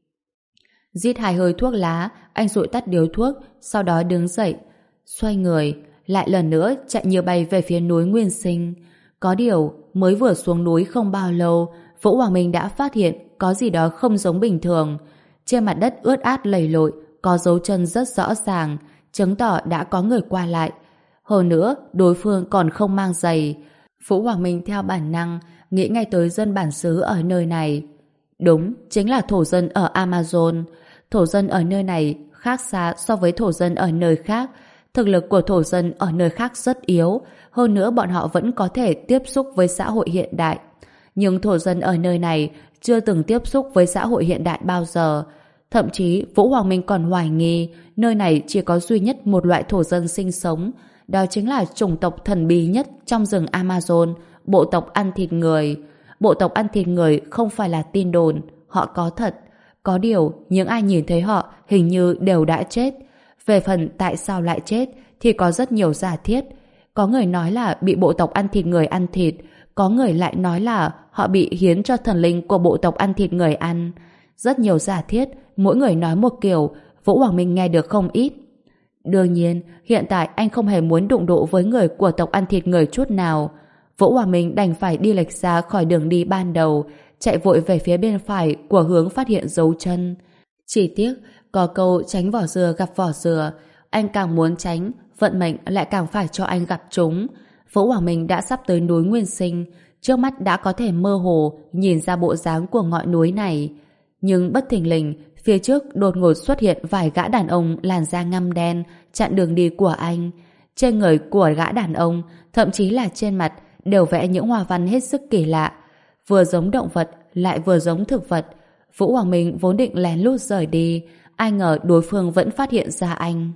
Rít hai hơi thuốc lá, anh dụi tắt điếu thuốc, sau đó đứng dậy, xoay người, lại lần nữa chạy như bay về phía núi Nguyên Sinh. Có điều, mới vừa xuống núi không bao lâu, Vũ Hoàng Minh đã phát hiện có gì đó không giống bình thường. Trên mặt đất ướt át lầy lội, có dấu chân rất rõ ràng, chứng tỏ đã có người qua lại. Hơn nữa, đối phương còn không mang giày. Vũ Hoàng Minh theo bản năng nghĩ ngay tới dân bản xứ ở nơi này. Đúng, chính là thổ dân ở Amazon. Thổ dân ở nơi này khác xa so với thổ dân ở nơi khác. Thực lực của thổ dân ở nơi khác rất yếu, hơn nữa bọn họ vẫn có thể tiếp xúc với xã hội hiện đại. Nhưng thổ dân ở nơi này chưa từng tiếp xúc với xã hội hiện đại bao giờ. Thậm chí Vũ Hoàng Minh còn hoài nghi nơi này chỉ có duy nhất một loại thổ dân sinh sống, đó chính là chủng tộc thần bí nhất trong rừng Amazon, bộ tộc ăn thịt người. Bộ tộc ăn thịt người không phải là tin đồn, họ có thật. Có điều, những ai nhìn thấy họ hình như đều đã chết. Về phần tại sao lại chết thì có rất nhiều giả thiết. Có người nói là bị bộ tộc ăn thịt người ăn thịt, có người lại nói là họ bị hiến cho thần linh của bộ tộc ăn thịt người ăn. Rất nhiều giả thiết, mỗi người nói một kiểu, Vũ Hoàng Minh nghe được không ít. Đương nhiên, hiện tại anh không hề muốn đụng độ với người của tộc ăn thịt người chút nào. Vũ Hoàng Minh đành phải đi lệch ra khỏi đường đi ban đầu, chạy vội về phía bên phải của hướng phát hiện dấu chân. Chỉ tiếc, có câu tránh vỏ dừa gặp vỏ dừa, anh càng muốn tránh, vận mệnh lại càng phải cho anh gặp chúng. Vũ Hoàng Minh đã sắp tới núi Nguyên Sinh, trước mắt đã có thể mơ hồ nhìn ra bộ dáng của ngọn núi này. Nhưng bất thình lình, phía trước đột ngột xuất hiện vài gã đàn ông làn da ngăm đen chặn đường đi của anh. Trên người của gã đàn ông, thậm chí là trên mặt, đều vẽ những hoa văn hết sức kỳ lạ. Vừa giống động vật, lại vừa giống thực vật. Vũ Hoàng Minh vốn định lén lút rời đi, ai ngờ đối phương vẫn phát hiện ra anh.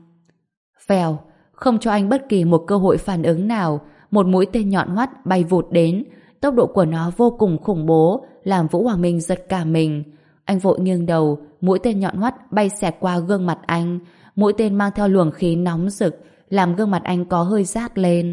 Vèo, không cho anh bất kỳ một cơ hội phản ứng nào, một mũi tên nhọn hoắt bay vụt đến. Tốc độ của nó vô cùng khủng bố, làm Vũ Hoàng Minh giật cả mình. Anh vội nghiêng đầu, mũi tên nhọn hoắt bay xẹt qua gương mặt anh. Mũi tên mang theo luồng khí nóng rực, làm gương mặt anh có hơi rát lên.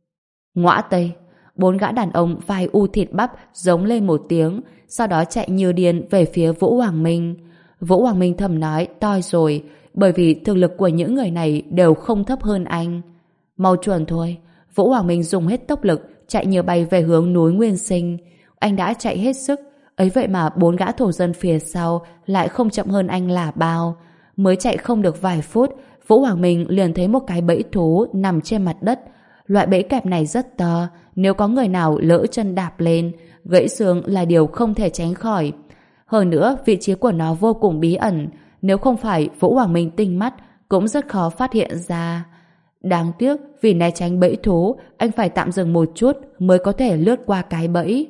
Ngõa Tây! Bốn gã đàn ông vai u thịt bắp giống lên một tiếng, sau đó chạy như điên về phía Vũ Hoàng Minh. Vũ Hoàng Minh thầm nói toi rồi, bởi vì thực lực của những người này đều không thấp hơn anh. Mau chuẩn thôi. Vũ Hoàng Minh dùng hết tốc lực chạy như bay về hướng núi Nguyên Sinh. Anh đã chạy hết sức, ấy vậy mà bốn gã thổ dân phía sau lại không chậm hơn anh là bao. Mới chạy không được vài phút, Vũ Hoàng Minh liền thấy một cái bẫy thú nằm trên mặt đất. Loại bẫy kẹp này rất to, nếu có người nào lỡ chân đạp lên, gãy xương là điều không thể tránh khỏi. Hơn nữa, vị trí của nó vô cùng bí ẩn, nếu không phải Vũ Hoàng Minh tinh mắt, cũng rất khó phát hiện ra. Đáng tiếc, vì né tránh bẫy thú, anh phải tạm dừng một chút mới có thể lướt qua cái bẫy.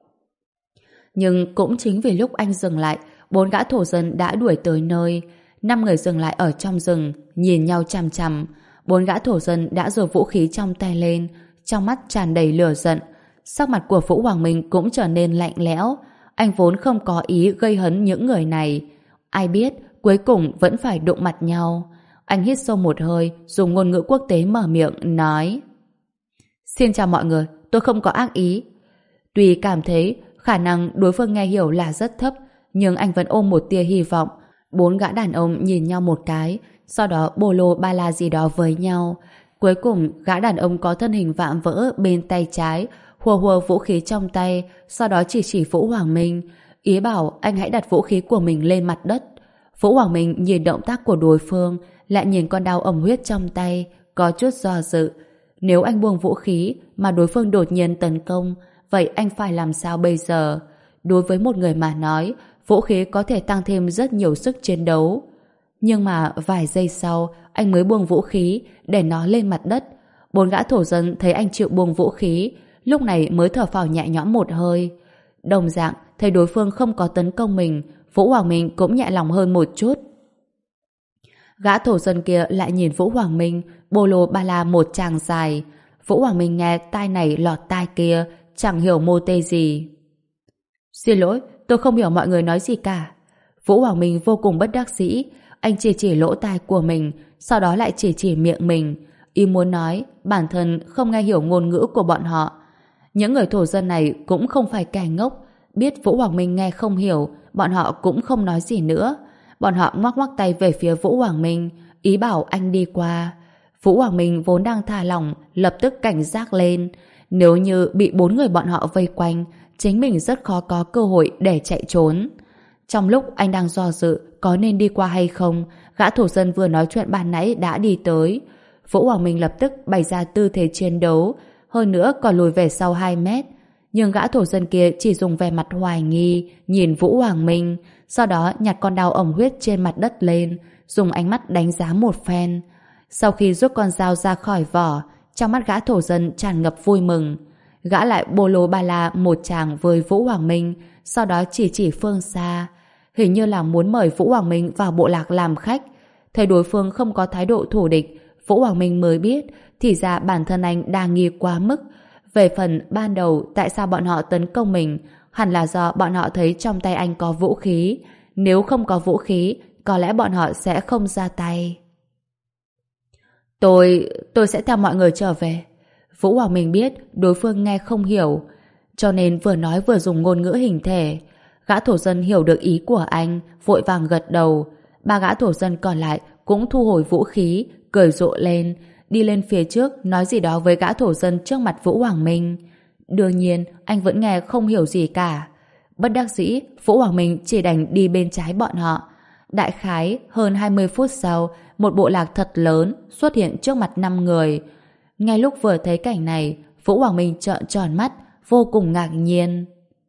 Nhưng cũng chính vì lúc anh dừng lại, bốn gã thổ dân đã đuổi tới nơi. Năm người dừng lại ở trong rừng, nhìn nhau chằm chằm. Bốn gã thổ dân đã giơ vũ khí trong tay lên, trong mắt tràn đầy lửa giận. Sắc mặt của Vũ Hoàng Minh cũng trở nên lạnh lẽo. Anh vốn không có ý gây hấn những người này. Ai biết, cuối cùng vẫn phải đụng mặt nhau. Anh hít sâu một hơi, dùng ngôn ngữ quốc tế mở miệng, nói: Xin chào mọi người, tôi không có ác ý. Tuy cảm thấy khả năng đối phương nghe hiểu là rất thấp, nhưng anh vẫn ôm một tia hy vọng. Bốn gã đàn ông nhìn nhau một cái, sau đó bô lô ba la gì đó với nhau. Cuối cùng, gã đàn ông có thân hình vạm vỡ bên tay trái, hùa hùa vũ khí trong tay, sau đó chỉ chỉ Vũ Hoàng Minh, ý bảo anh hãy đặt vũ khí của mình lên mặt đất. Vũ Hoàng Minh nhìn động tác của đối phương, lại nhìn con dao ẩm huyết trong tay, có chút do dự. Nếu anh buông vũ khí mà đối phương đột nhiên tấn công, vậy anh phải làm sao bây giờ? Đối với một người mà nói, vũ khí có thể tăng thêm rất nhiều sức chiến đấu. Nhưng mà vài giây sau, anh mới buông vũ khí để nó lên mặt đất. Bốn gã thổ dân thấy anh chịu buông vũ khí, lúc này mới thở phào nhẹ nhõm một hơi. Đồng dạng, thấy đối phương không có tấn công mình, Vũ Hoàng Minh cũng nhẹ lòng hơn một chút. Gã thổ dân kia lại nhìn Vũ Hoàng Minh, bô lô ba la một tràng dài. Vũ Hoàng Minh nghe tai này lọt tai kia, chẳng hiểu mô tê gì. Xin lỗi, tôi không hiểu mọi người nói gì cả. Vũ Hoàng Minh vô cùng bất đắc dĩ, anh chỉ chỉ lỗ tai của mình, sau đó lại chỉ chỉ miệng mình. Ý muốn nói, bản thân không nghe hiểu ngôn ngữ của bọn họ. Những người thổ dân này cũng không phải kẻ ngốc, biết Vũ Hoàng Minh nghe không hiểu, bọn họ cũng không nói gì nữa. Bọn họ ngoắc ngoắc tay về phía Vũ Hoàng Minh, ý bảo anh đi qua. Vũ Hoàng Minh vốn đang thả lỏng, lập tức cảnh giác lên. Nếu như bị bốn người bọn họ vây quanh, chính mình rất khó có cơ hội để chạy trốn. Trong lúc anh đang do dự có nên đi qua hay không, gã thổ dân vừa nói chuyện ban nãy đã đi tới. Vũ Hoàng Minh lập tức bày ra tư thế chiến đấu, hơn nữa còn lùi về sau hai mét. Nhưng gã thổ dân kia chỉ dùng vẻ mặt hoài nghi nhìn Vũ Hoàng Minh, sau đó nhặt con dao ẩm huyết trên mặt đất lên, dùng ánh mắt đánh giá một phen. Sau khi rút con dao ra khỏi vỏ, trong mắt gã thổ dân tràn ngập vui mừng. Gã lại bô lô ba la một tràng với Vũ Hoàng Minh, sau đó chỉ chỉ phương xa. Hình như là muốn mời Vũ Hoàng Minh vào bộ lạc làm khách. Thấy đối phương không có thái độ thù địch, Vũ Hoàng Minh mới biết thì ra bản thân anh đang nghi quá mức. Về phần ban đầu tại sao bọn họ tấn công mình, hẳn là do bọn họ thấy trong tay anh có vũ khí. Nếu không có vũ khí, có lẽ bọn họ sẽ không ra tay. Tôi... tôi sẽ theo mọi người trở về. Vũ Hoàng Minh biết đối phương nghe không hiểu, cho nên vừa nói vừa dùng ngôn ngữ hình thể. Gã thổ dân hiểu được ý của anh, vội vàng gật đầu. Ba gã thổ dân còn lại cũng thu hồi vũ khí, cười rộ lên, đi lên phía trước nói gì đó với gã thổ dân trước mặt Vũ Hoàng Minh. Đương nhiên, anh vẫn nghe không hiểu gì cả. Bất đắc dĩ, Vũ Hoàng Minh chỉ đành đi bên trái bọn họ. Đại khái, hơn hai mươi phút sau, một bộ lạc thật lớn xuất hiện trước mặt năm người. Ngay lúc vừa thấy cảnh này, Vũ Hoàng Minh trợn tròn mắt, vô cùng ngạc nhiên.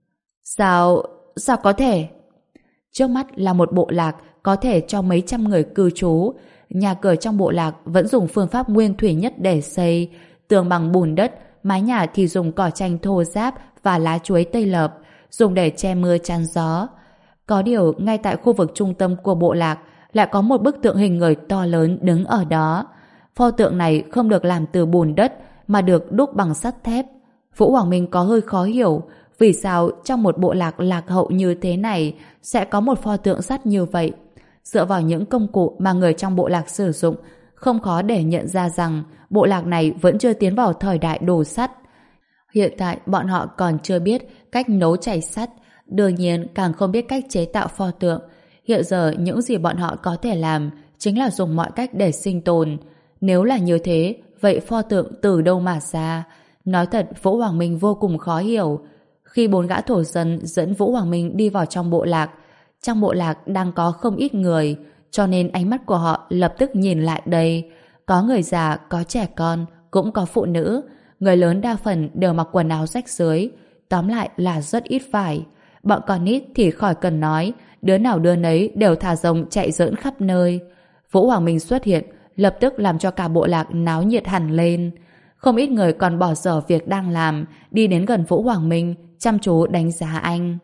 Sao... sao có thể? Trước mắt là một bộ lạc có thể cho mấy trăm người cư trú. Nhà cửa trong bộ lạc vẫn dùng phương pháp nguyên thủy nhất để xây, tường bằng bùn đất, mái nhà thì dùng cỏ tranh thô ráp và lá chuối tây lợp, dùng để che mưa chắn gió. Có điều, ngay tại khu vực trung tâm của bộ lạc lại có một bức tượng hình người to lớn đứng ở đó. Pho tượng này không được làm từ bùn đất mà được đúc bằng sắt thép. Vũ Hoàng Minh có hơi khó hiểu vì sao trong một bộ lạc lạc hậu như thế này sẽ có một pho tượng sắt như vậy. Dựa vào những công cụ mà người trong bộ lạc sử dụng, không khó để nhận ra rằng bộ lạc này vẫn chưa tiến vào thời đại đồ sắt. Hiện tại bọn họ còn chưa biết cách nấu chảy sắt, đương nhiên càng không biết cách chế tạo pho tượng. Hiện giờ những gì bọn họ có thể làm chính là dùng mọi cách để sinh tồn. Nếu là như thế, vậy pho tượng từ đâu mà ra? Nói thật, Vũ Hoàng Minh vô cùng khó hiểu. Khi bốn gã thổ dân dẫn Vũ Hoàng Minh đi vào trong bộ lạc, trong bộ lạc đang có không ít người, cho nên ánh mắt của họ lập tức nhìn lại đây. Có người già, có trẻ con, cũng có phụ nữ. Người lớn đa phần đều mặc quần áo rách rưới. Tóm lại là rất ít vải. Bọn con nít thì khỏi cần nói, đứa nào đứa nấy đều thả rồng chạy giỡn khắp nơi. Vũ Hoàng Minh xuất hiện, lập tức làm cho cả bộ lạc náo nhiệt hẳn lên. Không ít người còn bỏ dở việc đang làm, đi đến gần Vũ Hoàng Minh, chăm chú đánh giá anh.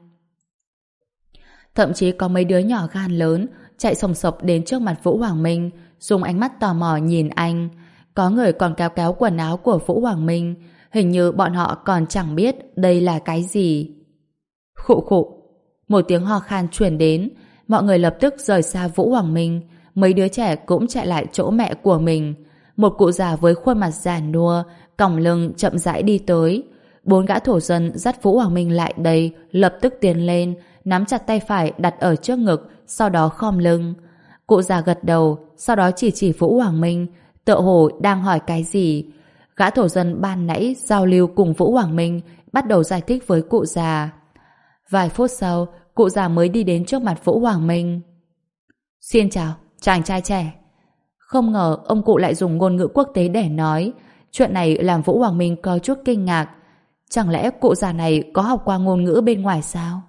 Thậm chí có mấy đứa nhỏ gan lớn chạy sồng sộc đến trước mặt Vũ Hoàng Minh, dùng ánh mắt tò mò nhìn anh. Có người còn kéo kéo quần áo của Vũ Hoàng Minh, hình như bọn họ còn chẳng biết đây là cái gì. Khụ khụ, một tiếng ho khan truyền đến, mọi người lập tức rời xa Vũ Hoàng Minh. Mấy đứa trẻ cũng chạy lại chỗ mẹ của mình. Một cụ già với khuôn mặt già nua, còng lưng chậm rãi đi tới. Bốn gã thổ dân dắt Vũ Hoàng Minh lại đây, lập tức tiến lên, nắm chặt tay phải đặt ở trước ngực, sau đó khom lưng. Cụ già gật đầu, sau đó chỉ chỉ Vũ Hoàng Minh, tựa hồ đang hỏi cái gì. Gã thổ dân ban nãy giao lưu cùng Vũ Hoàng Minh, bắt đầu giải thích với cụ già. Vài phút sau, cụ già mới đi đến trước mặt Vũ Hoàng Minh. Xin chào, chàng trai trẻ. Không ngờ ông cụ lại dùng ngôn ngữ quốc tế để nói. Chuyện này làm Vũ Hoàng Minh có chút kinh ngạc. Chẳng lẽ cụ già này có học qua ngôn ngữ bên ngoài sao?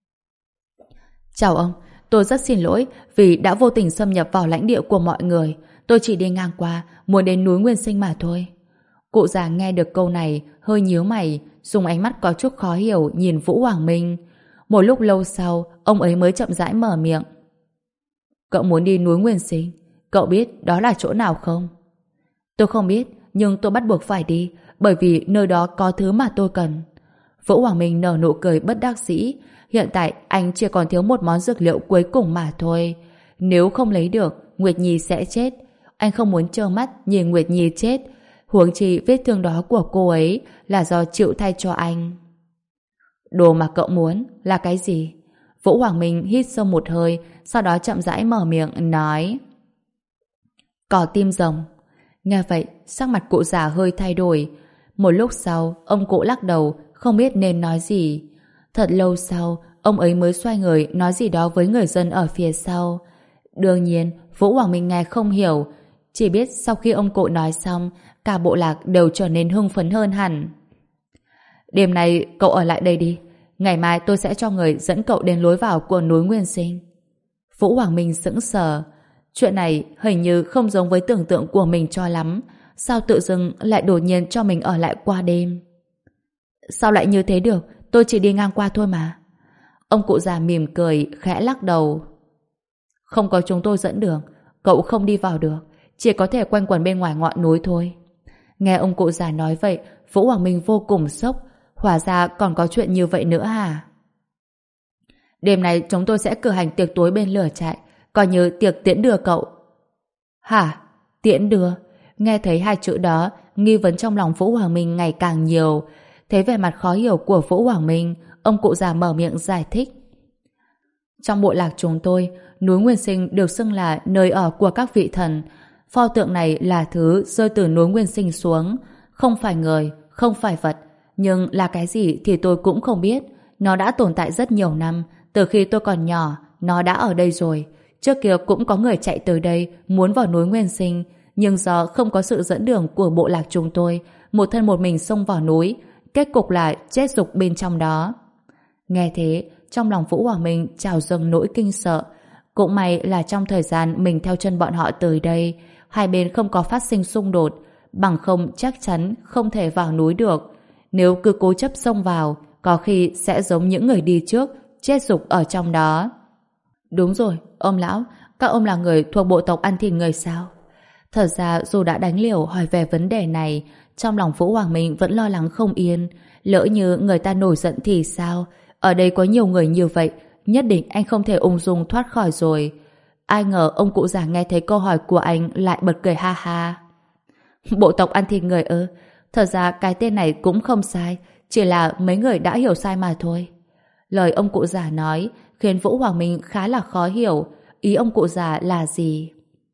Chào ông, tôi rất xin lỗi vì đã vô tình xâm nhập vào lãnh địa của mọi người. Tôi chỉ đi ngang qua, muốn đến núi Nguyên Sinh mà thôi. Cụ già nghe được câu này, hơi nhíu mày, dùng ánh mắt có chút khó hiểu nhìn Vũ Hoàng Minh. Một lúc lâu sau, ông ấy mới chậm rãi mở miệng. Cậu muốn đi núi Nguyên Sinh? Cậu biết đó là chỗ nào không? Tôi không biết, nhưng tôi bắt buộc phải đi, bởi vì nơi đó có thứ mà tôi cần. Vũ Hoàng Minh nở nụ cười bất đắc dĩ. Hiện tại anh chỉ còn thiếu một món dược liệu cuối cùng mà thôi. Nếu không lấy được, Nguyệt Nhi sẽ chết. Anh không muốn trơ mắt nhìn Nguyệt Nhi chết. Huống chi vết thương đó của cô ấy là do chịu thay cho anh. Đồ mà cậu muốn là cái gì? Vũ Hoàng Minh hít sâu một hơi, sau đó chậm rãi mở miệng nói: Cỏ tim rồng. Nghe vậy, sắc mặt cụ già hơi thay đổi. Một lúc sau, ông cụ lắc đầu, không biết nên nói gì. Thật lâu sau, ông ấy mới xoay người nói gì đó với người dân ở phía sau. Đương nhiên, Vũ Hoàng Minh nghe không hiểu, chỉ biết sau khi ông cụ nói xong, cả bộ lạc đều trở nên hưng phấn hơn hẳn. Đêm nay cậu ở lại đây đi, ngày mai tôi sẽ cho người dẫn cậu đến lối vào của núi Nguyên Sinh. Vũ Hoàng Minh sững sờ. Chuyện này hình như không giống với tưởng tượng của mình cho lắm. Sao tự dưng lại đột nhiên cho mình ở lại qua đêm? Sao lại như thế được? Tôi chỉ đi ngang qua thôi mà. Ông cụ già mỉm cười, khẽ lắc đầu. Không có chúng tôi dẫn đường, cậu không đi vào được, chỉ có thể quanh quẩn bên ngoài ngọn núi thôi. Nghe ông cụ già nói vậy, Vũ Hoàng Minh vô cùng sốc. Hóa ra còn có chuyện như vậy nữa hả? Đêm nay chúng tôi sẽ cử hành tiệc tối bên lửa trại, coi như tiệc tiễn đưa cậu. Hả? Tiễn đưa? Nghe thấy hai chữ đó, nghi vấn trong lòng Vũ Hoàng Minh ngày càng nhiều. Thấy vẻ mặt khó hiểu của Vũ Hoàng Minh, ông cụ già mở miệng giải thích. Trong bộ lạc chúng tôi, núi Nguyên Sinh được xưng là nơi ở của các vị thần. Pho tượng này là thứ rơi từ núi Nguyên Sinh xuống. Không phải người, không phải vật. Nhưng là cái gì thì tôi cũng không biết. Nó đã tồn tại rất nhiều năm. Từ khi tôi còn nhỏ, nó đã ở đây rồi. Trước kia cũng có người chạy tới đây muốn vào núi Nguyên Sinh. Nhưng do không có sự dẫn đường của bộ lạc chúng tôi, một thân một mình xông vào núi. Kết cục là chết rục bên trong đó. Nghe thế, trong lòng Vũ Hoàng Minh trào dâng nỗi kinh sợ. Cũng may là trong thời gian mình theo chân bọn họ tới đây, hai bên không có phát sinh xung đột, bằng không chắc chắn không thể vào núi được. Nếu cứ cố chấp xông vào, có khi sẽ giống những người đi trước, chết rục ở trong đó. Đúng rồi, ông lão, các ông là người thuộc bộ tộc ăn thịt người sao? Thật ra dù đã đánh liều hỏi về vấn đề này, trong lòng Vũ Hoàng Minh vẫn lo lắng không yên. Lỡ như người ta nổi giận thì sao? Ở đây có nhiều người như vậy, nhất định anh không thể ung dung thoát khỏi rồi. Ai ngờ ông cụ già nghe thấy câu hỏi của anh lại bật cười ha ha. Bộ tộc ăn thịt người ư? Thật ra cái tên này cũng không sai, chỉ là mấy người đã hiểu sai mà thôi. Lời ông cụ già nói khiến Vũ Hoàng Minh khá là khó hiểu. Ý ông cụ già là gì?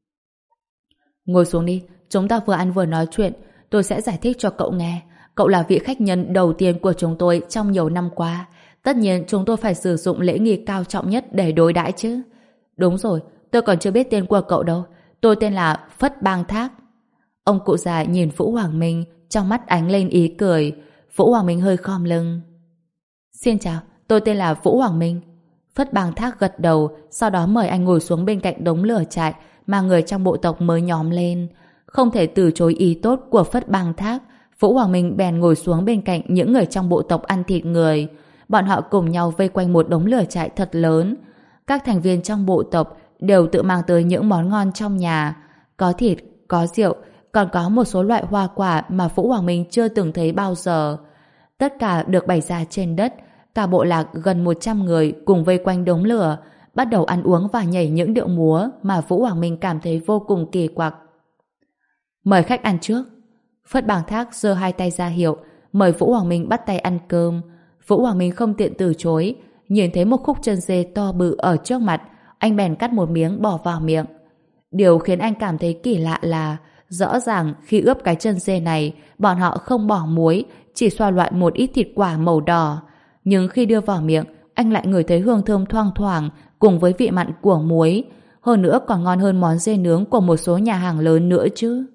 Ngồi xuống đi, chúng ta vừa ăn vừa nói chuyện. Tôi sẽ giải thích cho cậu nghe. Cậu là vị khách nhân đầu tiên của chúng tôi trong nhiều năm qua. Tất nhiên chúng tôi phải sử dụng lễ nghi cao trọng nhất để đối đãi chứ. Đúng rồi, tôi còn chưa biết tên của cậu đâu. Tôi tên là Phất Bang Thác. Ông cụ già nhìn Vũ Hoàng Minh, trong mắt ánh lên ý cười. Vũ Hoàng Minh hơi khom lưng. Xin chào, tôi tên là Vũ Hoàng Minh. Phất Bang Thác gật đầu, sau đó mời anh ngồi xuống bên cạnh đống lửa trại mà người trong bộ tộc mới nhóm lên. Không thể từ chối ý tốt của Phất Bang Thác, Vũ Hoàng Minh bèn ngồi xuống bên cạnh những người trong bộ tộc ăn thịt người. Bọn họ cùng nhau vây quanh một đống lửa trại thật lớn. Các thành viên trong bộ tộc đều tự mang tới những món ngon trong nhà. Có thịt, có rượu, còn có một số loại hoa quả mà Vũ Hoàng Minh chưa từng thấy bao giờ. Tất cả được bày ra trên đất. Cả bộ lạc gần một trăm người cùng vây quanh đống lửa, bắt đầu ăn uống và nhảy những điệu múa mà Vũ Hoàng Minh cảm thấy vô cùng kỳ quặc. Mời khách ăn trước. Phất Bang Thác giơ hai tay ra hiệu, mời Vũ Hoàng Minh bắt tay ăn cơm. Vũ Hoàng Minh không tiện từ chối, nhìn thấy một khúc chân dê to bự ở trước mặt, anh bèn cắt một miếng bỏ vào miệng. Điều khiến anh cảm thấy kỳ lạ là rõ ràng khi ướp cái chân dê này, bọn họ không bỏ muối, chỉ xoa loạn một ít thịt quả màu đỏ. Nhưng khi đưa vào miệng, anh lại ngửi thấy hương thơm thoang thoảng cùng với vị mặn của muối. Hơn nữa còn ngon hơn món dê nướng của một số nhà hàng lớn nữa chứ.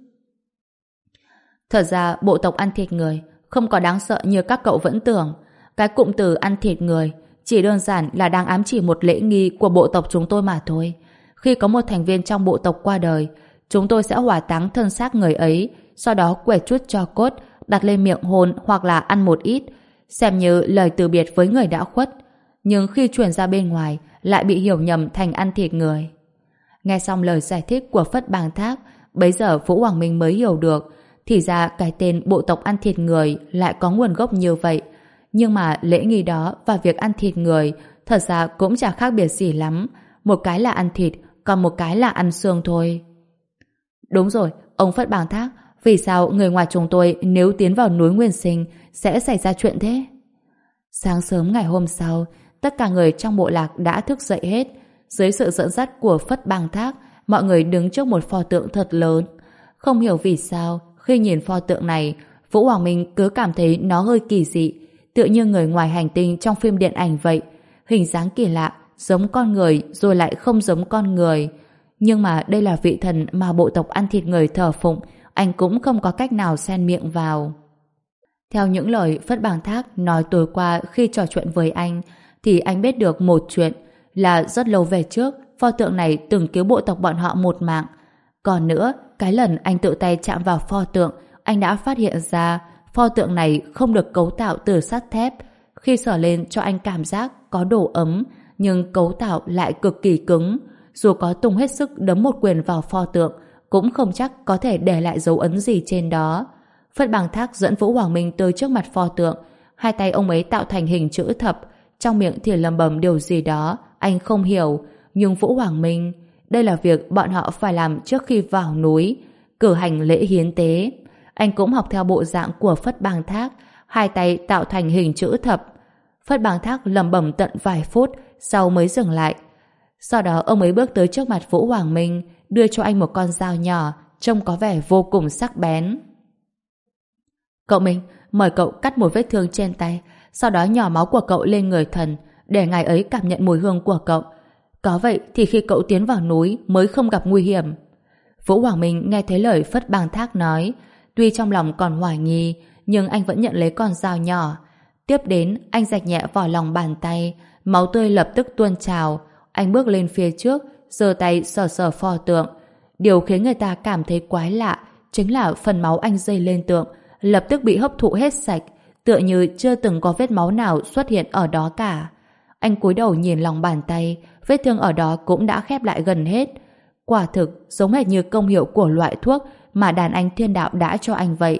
Thật ra bộ tộc ăn thịt người không có đáng sợ như các cậu vẫn tưởng. Cái cụm từ ăn thịt người chỉ đơn giản là đang ám chỉ một lễ nghi của bộ tộc chúng tôi mà thôi. Khi có một thành viên trong bộ tộc qua đời, chúng tôi sẽ hỏa táng thân xác người ấy, sau đó quẹt chút tro cốt, đặt lên miệng hôn hoặc là ăn một ít, xem như lời từ biệt với người đã khuất. Nhưng khi truyền ra bên ngoài lại bị hiểu nhầm thành ăn thịt người. Nghe xong lời giải thích của Phất Bang Thác, bấy giờ Vũ Hoàng Minh mới hiểu được, thì ra cái tên bộ tộc ăn thịt người lại có nguồn gốc như vậy. Nhưng mà lễ nghi đó và việc ăn thịt người thật ra cũng chả khác biệt gì lắm. Một cái là ăn thịt, còn một cái là ăn xương thôi. Đúng rồi, ông Phất Bang Thác, vì sao người ngoài chúng tôi nếu tiến vào núi Nguyên Sinh sẽ xảy ra chuyện thế? Sáng sớm ngày hôm sau, tất cả người trong bộ lạc đã thức dậy hết. Dưới sự dẫn dắt của Phất Bang Thác, mọi người đứng trước một pho tượng thật lớn. Không hiểu vì sao, khi nhìn pho tượng này, Vũ Hoàng Minh cứ cảm thấy nó hơi kỳ dị, tựa như người ngoài hành tinh trong phim điện ảnh vậy. Hình dáng kỳ lạ, giống con người rồi lại không giống con người. Nhưng mà đây là vị thần mà bộ tộc ăn thịt người thờ phụng, anh cũng không có cách nào xen miệng vào. Theo những lời Phất Bang Thác nói tối qua khi trò chuyện với anh, thì anh biết được một chuyện là rất lâu về trước, pho tượng này từng cứu bộ tộc bọn họ một mạng. Còn nữa, cái lần anh tự tay chạm vào pho tượng, anh đã phát hiện ra pho tượng này không được cấu tạo từ sắt thép. Khi sờ lên cho anh cảm giác có độ ấm, nhưng cấu tạo lại cực kỳ cứng. Dù có tung hết sức đấm một quyền vào pho tượng, cũng không chắc có thể để lại dấu ấn gì trên đó. Phất Bang Thác dẫn Vũ Hoàng Minh tới trước mặt pho tượng, hai tay ông ấy tạo thành hình chữ thập, trong miệng thì lẩm bẩm điều gì đó, anh không hiểu. Nhưng Vũ Hoàng Minh, đây là việc bọn họ phải làm trước khi vào núi, cử hành lễ hiến tế. Anh cũng học theo bộ dạng của Phất Bang Thác, hai tay tạo thành hình chữ thập. Phất Bang Thác lẩm bẩm tận vài phút, sau mới dừng lại. Sau đó ông ấy bước tới trước mặt Vũ Hoàng Minh, đưa cho anh một con dao nhỏ, trông có vẻ vô cùng sắc bén. Cậu Minh, mời cậu cắt một vết thương trên tay, sau đó nhỏ máu của cậu lên người thần, để ngài ấy cảm nhận mùi hương của cậu. Có vậy thì khi cậu tiến vào núi mới không gặp nguy hiểm. Vũ Hoàng Minh nghe thấy lời Phất Bang Thác nói, tuy trong lòng còn hoài nghi, nhưng anh vẫn nhận lấy con dao nhỏ. Tiếp đến, anh rạch nhẹ vào lòng bàn tay, máu tươi lập tức tuôn trào. Anh bước lên phía trước, giơ tay sờ sờ pho tượng. Điều khiến người ta cảm thấy quái lạ chính là phần máu anh dây lên tượng lập tức bị hấp thụ hết sạch, tựa như chưa từng có vết máu nào xuất hiện ở đó cả. Anh cúi đầu nhìn lòng bàn tay, vết thương ở đó cũng đã khép lại gần hết. Quả thực giống hệt như công hiệu của loại thuốc mà đàn anh thiên đạo đã cho anh vậy.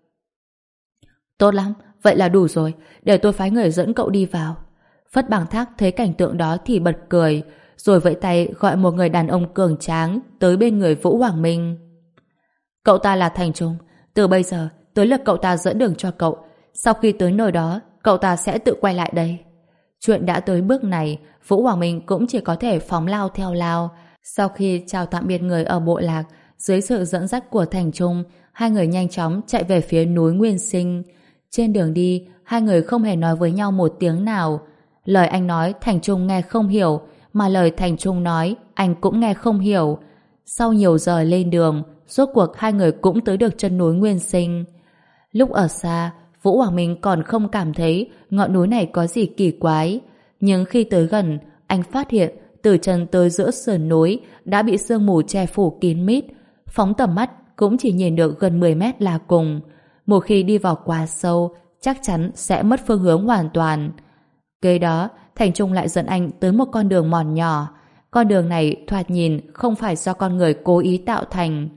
Tốt lắm, vậy là đủ rồi, để tôi phái người dẫn cậu đi vào. Phất Bang Thác thấy cảnh tượng đó thì bật cười, rồi vẫy tay gọi một người đàn ông cường tráng tới bên người Vũ Hoàng Minh. Cậu ta là Thành Trung, từ bây giờ tới lượt cậu ta dẫn đường cho cậu. Sau khi tới nơi đó, cậu ta sẽ tự quay lại đây. Chuyện đã tới bước này, Vũ Hoàng Minh cũng chỉ có thể phóng lao theo lao. Sau khi chào tạm biệt người ở bộ lạc, dưới sự dẫn dắt của Thành Trung, hai người nhanh chóng chạy về phía núi Nguyên Sinh. Trên đường đi, hai người không hề nói với nhau một tiếng nào. Lời anh nói Thành Trung nghe không hiểu, mà lời Thành Trung nói anh cũng nghe không hiểu. Sau nhiều giờ lên đường, rốt cuộc hai người cũng tới được chân núi Nguyên Sinh. Lúc ở xa, Vũ Hoàng Minh còn không cảm thấy ngọn núi này có gì kỳ quái. Nhưng khi tới gần, anh phát hiện từ chân tới giữa sườn núi đã bị sương mù che phủ kín mít. Phóng tầm mắt cũng chỉ nhìn được gần mười mét là cùng. Một khi đi vào quá sâu, chắc chắn sẽ mất phương hướng hoàn toàn. Kế đó, Thành Trung lại dẫn anh tới một con đường mòn nhỏ. Con đường này thoạt nhìn không phải do con người cố ý tạo thành.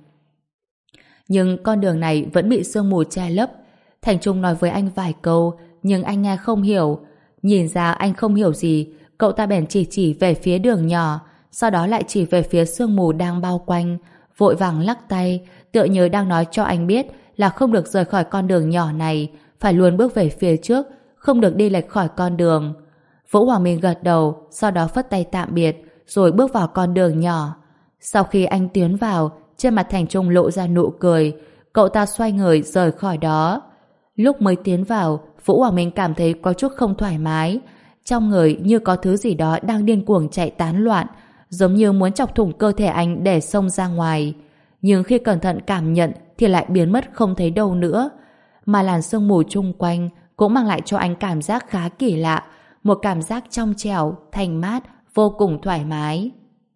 Nhưng con đường này vẫn bị sương mù che lấp. Thành Trung nói với anh vài câu, nhưng anh nghe không hiểu. Nhìn ra anh không hiểu gì, cậu ta bèn chỉ chỉ về phía đường nhỏ, sau đó lại chỉ về phía sương mù đang bao quanh, vội vàng lắc tay, tựa như đang nói cho anh biết là không được rời khỏi con đường nhỏ này, phải luôn bước về phía trước, không được đi lệch khỏi con đường. Vũ Hoàng Minh gật đầu, sau đó phất tay tạm biệt, rồi bước vào con đường nhỏ. Sau khi anh tiến vào, trên mặt Thành Trung lộ ra nụ cười, cậu ta xoay người rời khỏi đó. Lúc mới tiến vào, Vũ Hoàng Minh cảm thấy có chút không thoải mái. Trong người như có thứ gì đó đang điên cuồng chạy tán loạn, giống như muốn chọc thủng cơ thể anh để xông ra ngoài. Nhưng khi cẩn thận cảm nhận thì lại biến mất không thấy đâu nữa. Mà làn sương mù chung quanh cũng mang lại cho anh cảm giác khá kỳ lạ, một cảm giác trong trẻo, thanh mát, vô cùng thoải mái.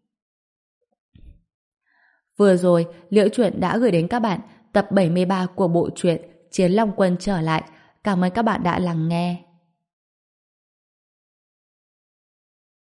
Vừa rồi, Liễu Chuyện đã gửi đến các bạn tập bảy mươi ba của bộ truyện Chiến Long Quân trở lại. Cảm ơn các bạn đã lắng nghe.